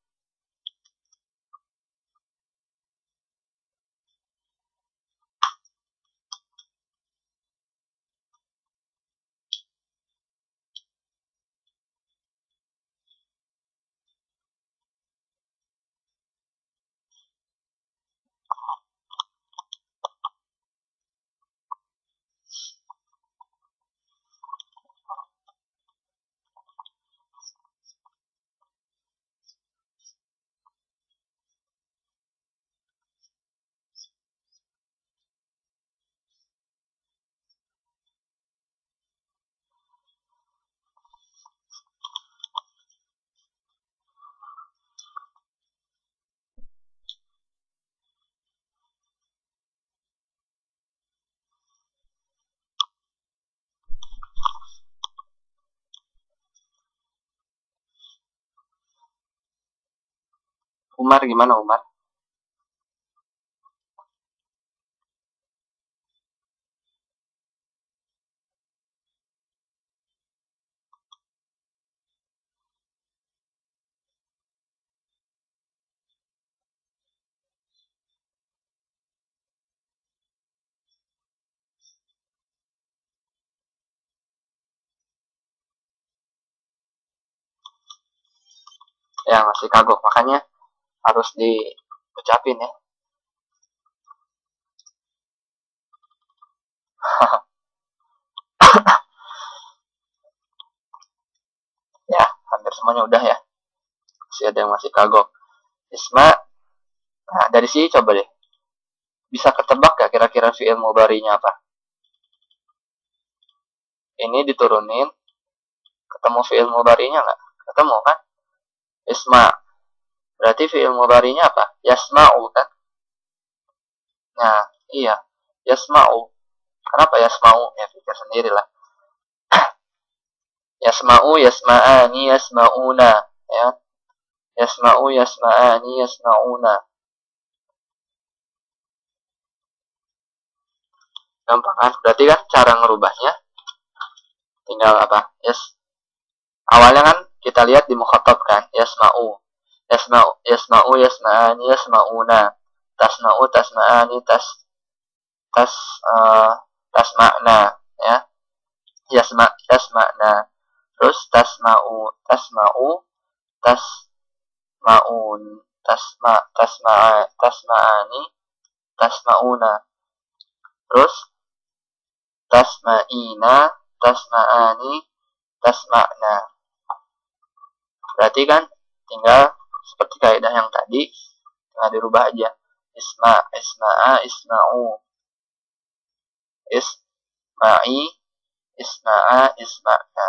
Umar gimana Umar? Ya masih kagok, makanya harus diucapin ya. Ya, hampir semuanya udah ya. Masih ada yang masih kagok. Isma, nah dari sini coba deh. Bisa ketebak gak kira-kira fi'il mudhari'nya apa? Ini diturunin, ketemu fi'il mudhari'nya nggak? Ketemu kan? Isma. Berarti fi'il mudhari'nya apa? Yasma'u kan? Nah, iya. Yasma'u. Kenapa yasma'u? Ya pikir sendiri lah. Yasma'u, yasma'ani, yasma'una. Ya. Yasma'u, yasma'ani, yasma'una. Gampang kan? Berarti kan cara ngerubahnya tinggal apa? Yes. Awalnya kan kita lihat di mukhatab kan? Yasma'u. Yasma'u, yasma'u, yasma'ani, yasma'una. Tasma'u, tasma'ani, tas tas uh, tasma'na, ya. Yasma, tasma'na. Terus tasma'u, tasma'u, tasma'un. tasma tasma'a tasma'ani tasma'una. Terus tasma'ina tasma'ani tasma'na. Berarti kan tinggal seperti kaidah yang tadi, tinggal dirubah aja. Isma isma'a isma'u, isma'i isma'a isma'na.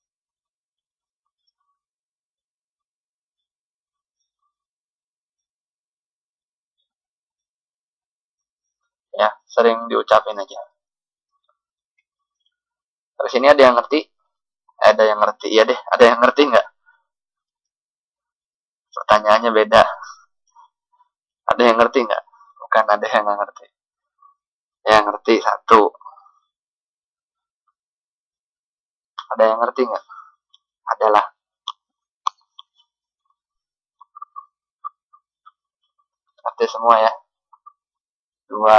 Ya, sering diucapin aja. Terus sini ada yang ngerti? Ada yang ngerti? Iya deh, ada yang ngerti nggak? Pertanyaannya beda. Ada yang ngerti nggak? Bukan ada yang nggak ngerti. Yang ngerti satu. Ada yang ngerti nggak? Adalah. Ngerti semua ya? Dua.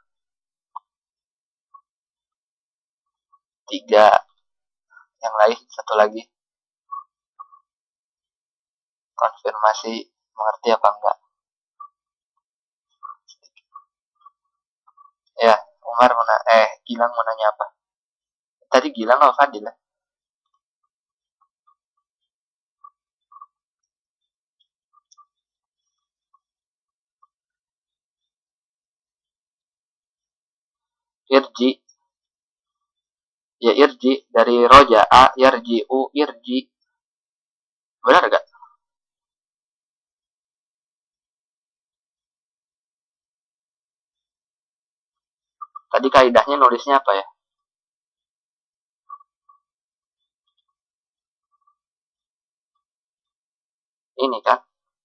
Tiga. Yang lain satu lagi. Konfirmasi mengerti apa enggak? Ya, Umar mau nanya, eh Gilang mau nanya apa? Tadi Gilang apa Fadil? Irji. Ya irji dari roja a irji u irji. Benar gak? Tadi kaidahnya nulisnya apa ya? Ini kan?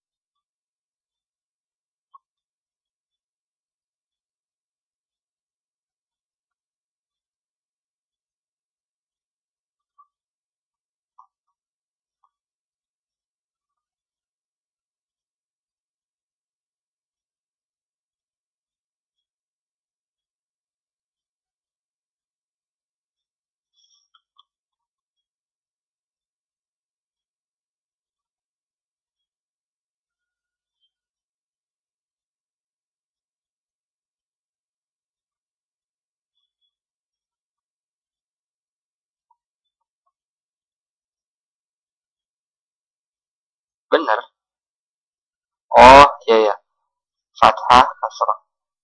Benar. Oh, iya ya. Fathah kasrah.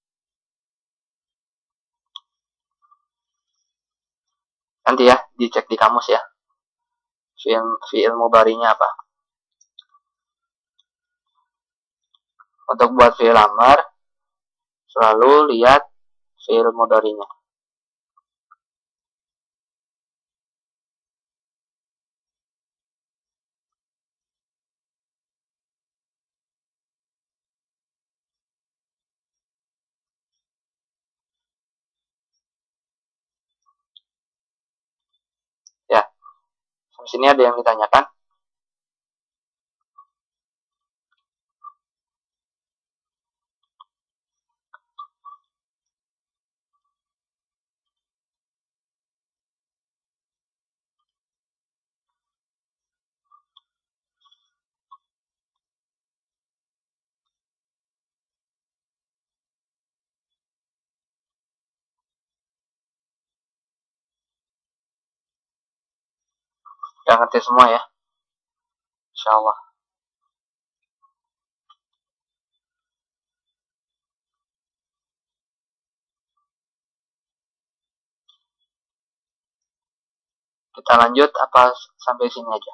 Nanti ya, dicek di kamus ya. Fi'il fi'il mudhari'nya apa? Untuk buat fi'il amar, selalu lihat fi'il mudhari'nya. Ya, sampai sini ada yang ditanyakan? Udah ngerti semua ya? Insya Allah. Kita lanjut apa sampai sini aja?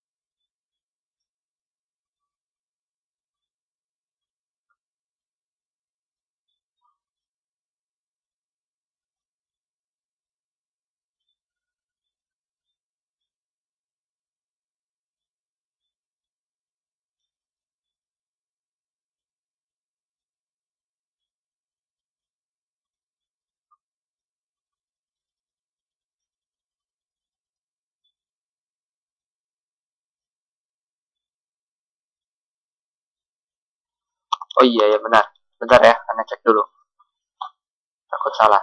Oh iya ya benar. Bentar ya, Anda cek dulu. Takut salah.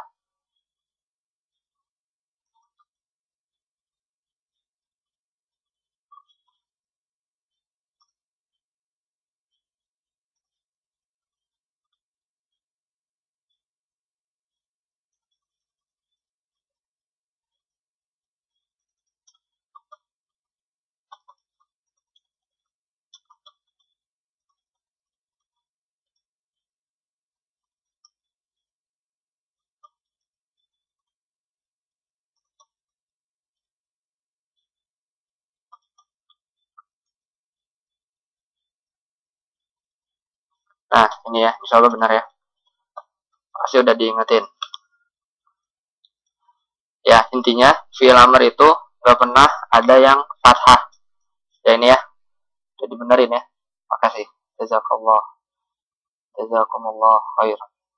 Nah, ini ya, insya Allah benar ya. Pasti udah diingetin. Ya, intinya fi'il amr itu gak pernah ada yang fathah. Ya ini ya, udah dibenerin ya. Makasih. Jazakallah. Jazakumullah khair.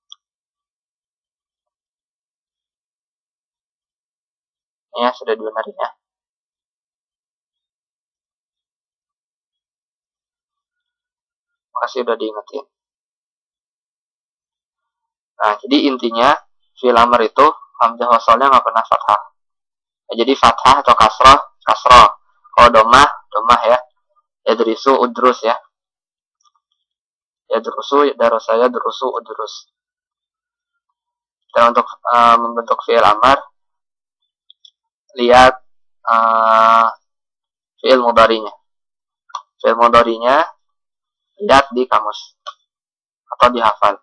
Ya, sudah dibenerin ya. Makasih udah diingetin. Nah, jadi intinya fi'il amr itu hamzah wasalnya nggak pernah fathah. Nah, jadi fathah atau kasroh, kasroh. Kalau domah, domah ya. Yadrisu, udrus ya. Yadrusu, darusaya, drusu, udrus. Dan untuk uh, membentuk fi'il amr, lihat uh, fi'il mudhari'nya. Fi'il mudhari'nya lihat di kamus atau dihafal.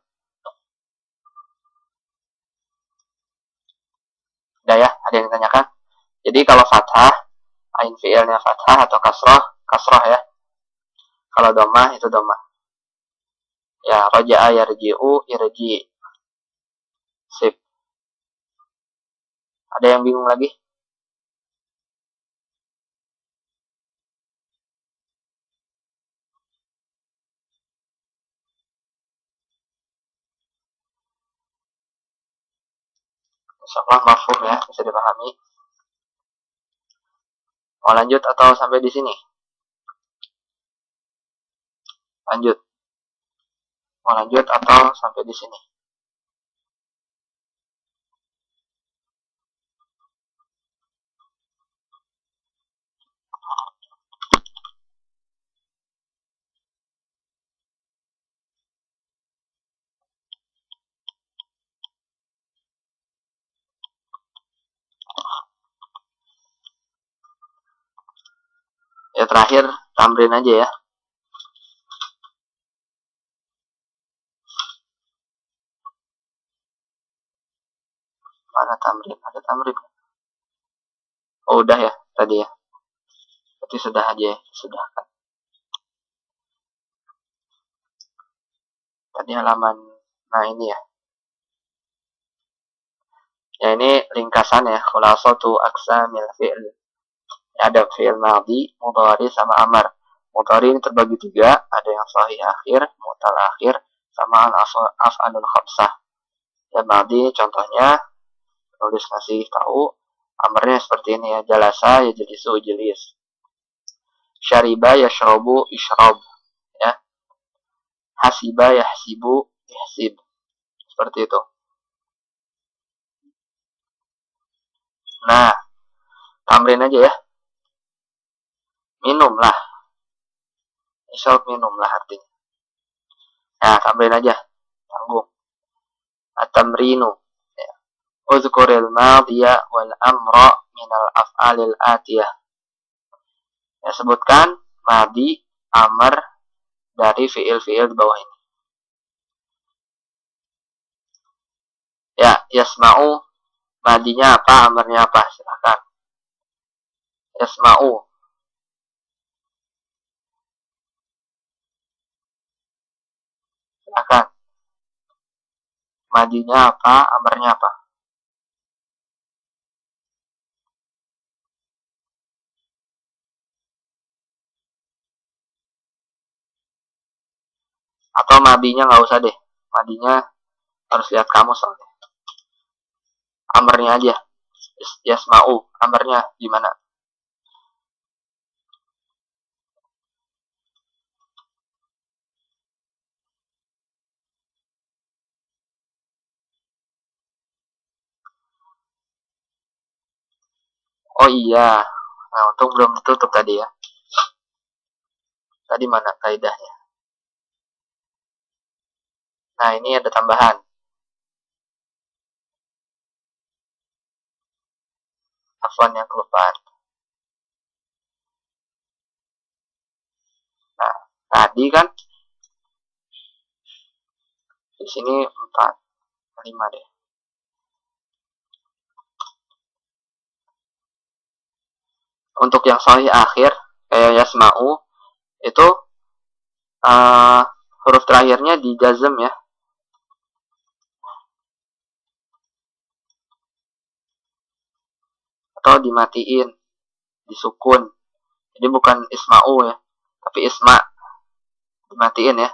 Udah ya, ada yang ditanyakan? Jadi kalau fathah, ain fi'ilnya fathah atau kasroh, kasroh ya. Kalau domah itu domah. Ya, raja'a yarji'u, irji. Sip. Ada yang bingung lagi? Insyaallah mafhum ya, bisa dipahami. Mau lanjut atau sampai di sini? Lanjut. Mau lanjut atau sampai di sini? Ya terakhir tamrin aja ya. Mana tamrin? Ada tamrin? Oh udah ya tadi ya. Berarti sudah aja ya, sudah kan. Tadi halaman, nah ini ya. Ya ini ringkasan ya, khulasatu aqsamil fi'l. Ada fi'il madhi, mudhari sama amar. Mudhari ini terbagi tiga, ada yang sahih akhir, mu'tal akhir, sama al-af'alul khamsah. Ya madhi contohnya penulis ngasih tahu amarnya seperti ini ya, jalasa yajlisu ijlis. Syariba yashrabu ishrab ya. Hasiba yahsibu ihsib. Seperti itu. Nah, tamrin aja ya. Minumlah. Isyarat minumlah artinya. Nah, tamrin aja. Tanggung. At-tamrinu. Ya. Uzkuril madhiya wal amra minal af'alil atiyah. Ya, sebutkan madhi, amr dari fi'il-fi'il di bawah ini. Ya, yasma'u. Madhinya apa, amrnya apa? Silahkan. Yasma'u. Silahkan. Madhinya apa, amrnya apa? Atau madinya nggak usah deh. Madinya harus lihat kamu soalnya. Amarnya aja. Yasma'u. Amarnya gimana? Oh iya. Nah, untung belum ditutup tadi ya. Tadi mana kaidahnya? Nah, ini ada tambahan. Afwan yang kelupaan. Nah, tadi kan di sini empat, lima deh. Untuk yang sahih akhir kayak yasma'u itu uh, huruf terakhirnya di jazm ya, atau dimatiin, disukun. Jadi bukan isma'u ya, tapi isma, dimatiin ya.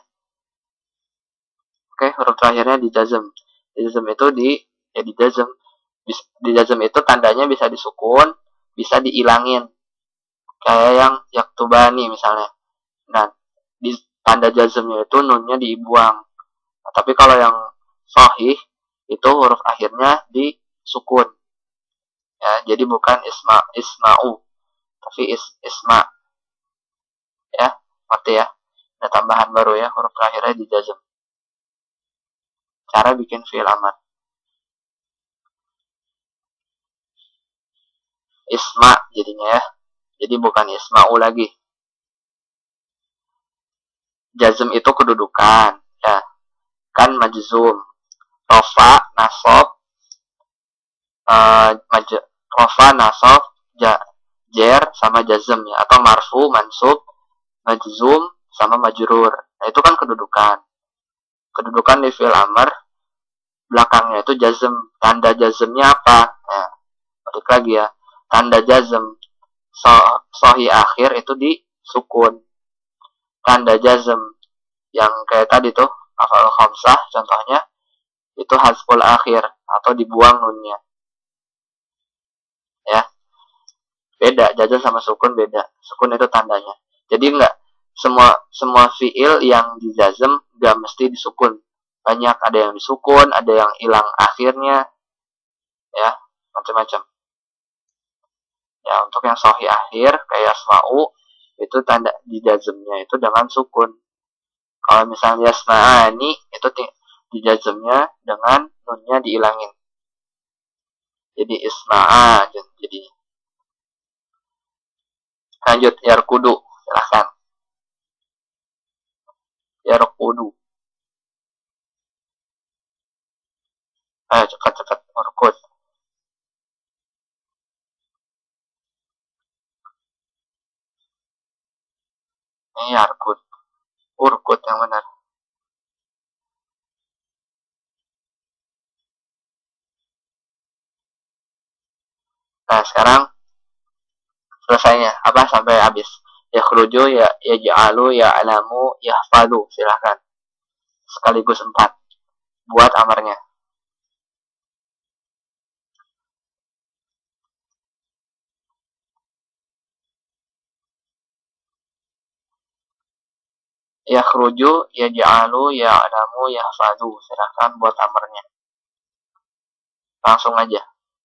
Oke, huruf terakhirnya di jazm. Di jazm itu di ya di jazm. Di jazm itu tandanya bisa disukun, bisa diilangin. Kayak yang yaktubani misalnya. Nah, di tanda jazmnya itu nunnya dibuang. Nah, tapi kalau yang sahih itu huruf akhirnya disukun. Ya, jadi bukan isma isma'u, tapi is, isma. Ya, ngerti ya. Ada tambahan baru ya, huruf terakhirnya di jazm. Cara bikin fi'il amar. Isma jadinya ya. Jadi bukan isma'u lagi. Jazm itu kedudukan ya. Kan majzum. Rofa, nasob, uh, maj rofa, nasob, ja, jer sama jazm ya, atau marfu, mansub, majzum sama majrur. Nah, itu kan kedudukan. Kedudukan di fi'il amr belakangnya itu jazm. Tanda jazmnya apa? Nah, balik lagi ya. Tanda jazm so, sohi akhir itu di sukun. Tanda jazm yang kayak tadi tuh afal khamsah contohnya itu hazful akhir atau dibuang nunnya. Ya. Beda, jazm sama sukun beda. Sukun itu tandanya. Jadi enggak semua semua fiil yang di jazm enggak mesti disukun. Banyak, ada yang disukun, ada yang hilang akhirnya. Ya, macam-macam. Ya, untuk yang sahih akhir kayak asma'u itu tanda di jazmnya itu dengan sukun. Kalau misalnya yasma'ani itu di jazmnya dengan nunnya dihilangin. Jadi isma'a jadinya. Lanjut, yarkudu, silahkan. Yarkudu. Ayo cepat-cepat urkut. Ini yarkut. Urkut yang benar. Nah, sekarang selesainya apa sampai habis. Ya khruju, ya yaj'alu, ya alamu, ya fadu. Silahkan. Sekaligus empat. Buat amarnya. Ya khruju, ya ja'alu, ya alamu, ya fadu. Silahkan buat amarnya. Langsung aja.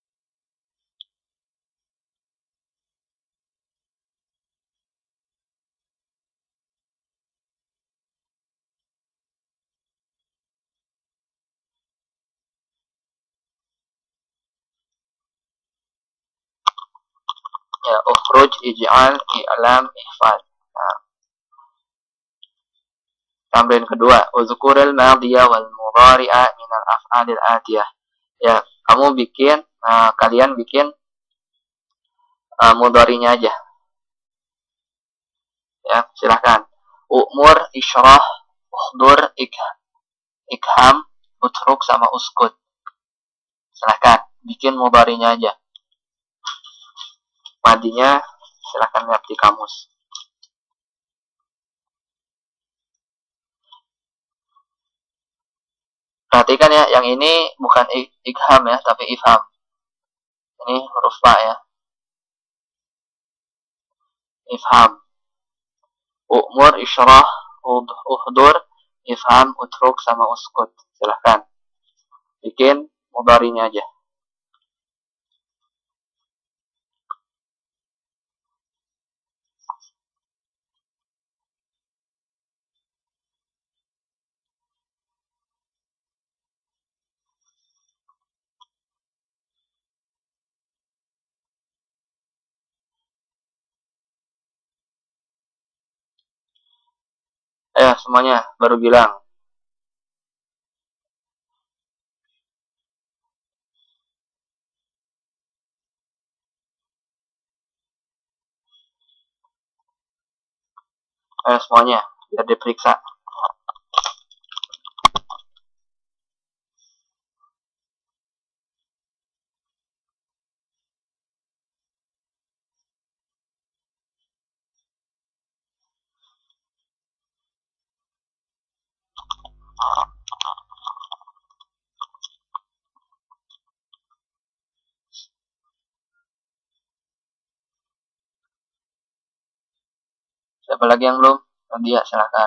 Ya, ukhruj, ij'al, i'lam, ihfad. Nah. Tambahan kedua, uzkuril madhiya wal mudhari'a minal af'alil atiyah. Ya, kamu bikin, nah, kalian bikin uh, mudhari'nya aja. Ya, silahkan. U'mur, isyrah, ukhdur, ik, ikham, utruk, sama uskut. Silahkan, bikin mudhari'nya aja. Madinya silahkan lihat di kamus. Perhatikan ya, yang ini bukan ikham ya, tapi ifham. Ini huruf fa ya. Ifham. U'mur, isyrah, uhdur, ifham, utruk, sama uskut. Silahkan. Bikin mudhari'nya aja. Eh, semuanya baru bilang. Eh, semuanya biar diperiksa. Siapa lagi yang belum? Nadia, silahkan.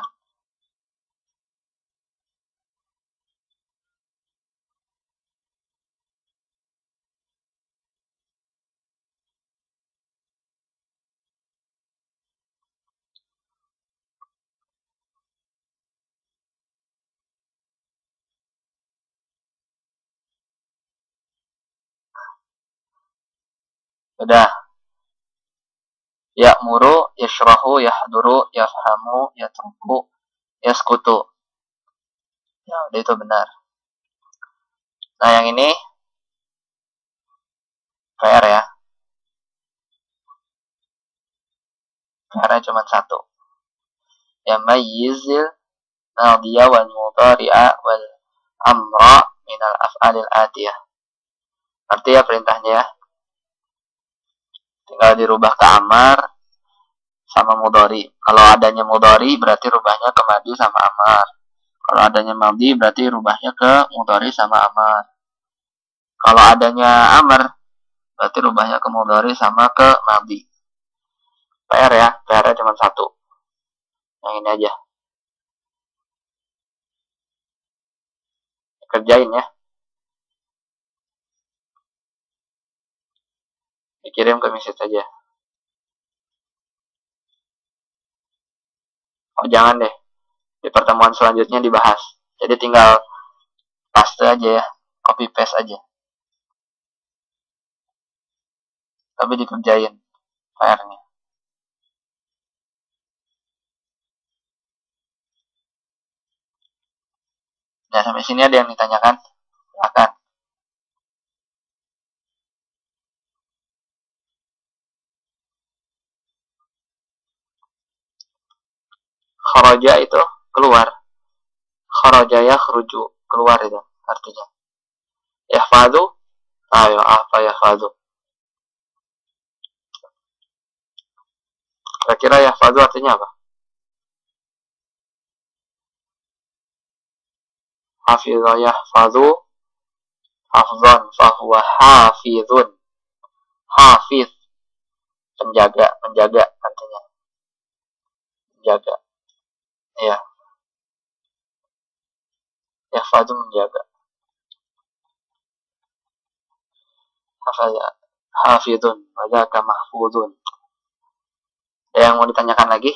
Udah. Ya'muru, yashrahu, yahduru, yafhamu, yatruku, yaskutu. Ya, udah itu benar. Nah, yang ini P R ya. P R-nya cuma satu. Ya mayyizil madhiya wal mudhari'a wal amra minal af'alil atiyah. Artinya perintahnya ya. Tinggal dirubah ke amar sama mudhari. Kalau adanya mudhari berarti rubahnya ke madhi sama amar. Kalau adanya madhi berarti rubahnya ke mudhari sama amar. Kalau adanya amar berarti rubahnya ke mudhari sama ke madhi. P R ya, P R-nya cuma satu. Yang ini aja. Kerjain ya. Dikirim ke message aja. Oh jangan deh. Di pertemuan selanjutnya dibahas. Jadi tinggal paste aja ya. Copy paste aja. Tapi dikerjain P R-nya. Nah, sampai sini ada yang ditanyakan? Silakan. Kharaja itu keluar. Kharaja yakhruju, keluar itu artinya. Yahfadu, ayo apa yahfadu? Kira-kira yahfadu artinya apa? Hafidha yahfadu hafzan fahuwa hafidhun. Hafiz, penjaga, menjaga artinya. Menjaga. Iya. Yahfadu menjaga. Hafadha hafidhun, wadzaka mahfudhun. Ada yang mau ditanyakan lagi?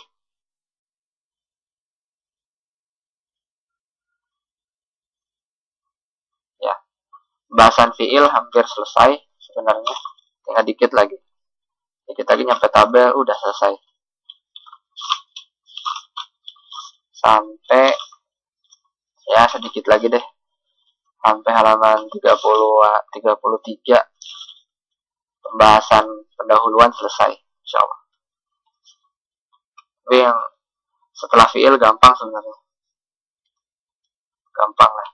Ya. Bahasan fiil hampir selesai sebenarnya. Tinggal dikit lagi. Dikit lagi nyampe tabel udah selesai. Sampai ya sedikit lagi deh. Sampai halaman tiga puluh tiga puluh tiga pembahasan pendahuluan selesai insyaallah. Tapi yang setelah fiil gampang sebenarnya. Gampang lah.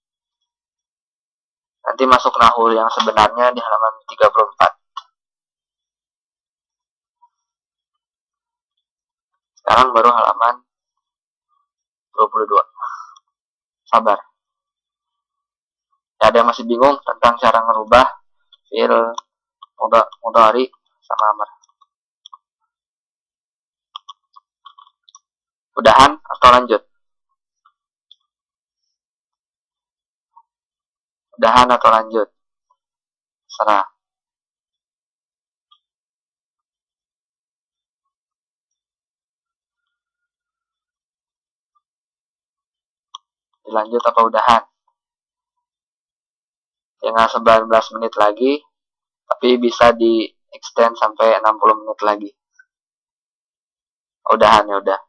Nanti masuk nahwu yang sebenarnya di halaman tiga puluh empat. Sekarang baru halaman dua puluh dua. Sabar. Ya, ada yang masih bingung tentang cara ngerubah fiil mudhari sama amar. Udahan atau lanjut? Udahan atau lanjut? Serah. Dilanjut apa udahan? Tinggal sembilan belas menit lagi, tapi bisa di extend sampai enam puluh menit lagi. Udahan ya udah.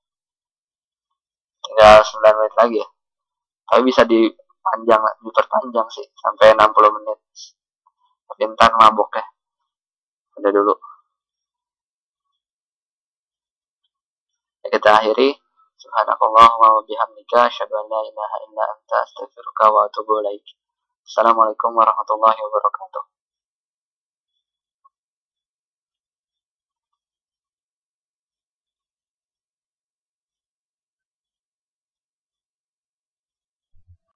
Tinggal sembilan menit lagi ya. Tapi bisa dipanjang, diperpanjang sih sampai enam puluh menit. Tapi ntar mabok ya. Udah dulu. Ya, kita akhiri. Subhanakallah wa bihamdika asyhadu an la ilaha illa anta astaghfiruka wa atubu ilaik. Assalamualaikum warahmatullahi wabarakatuh.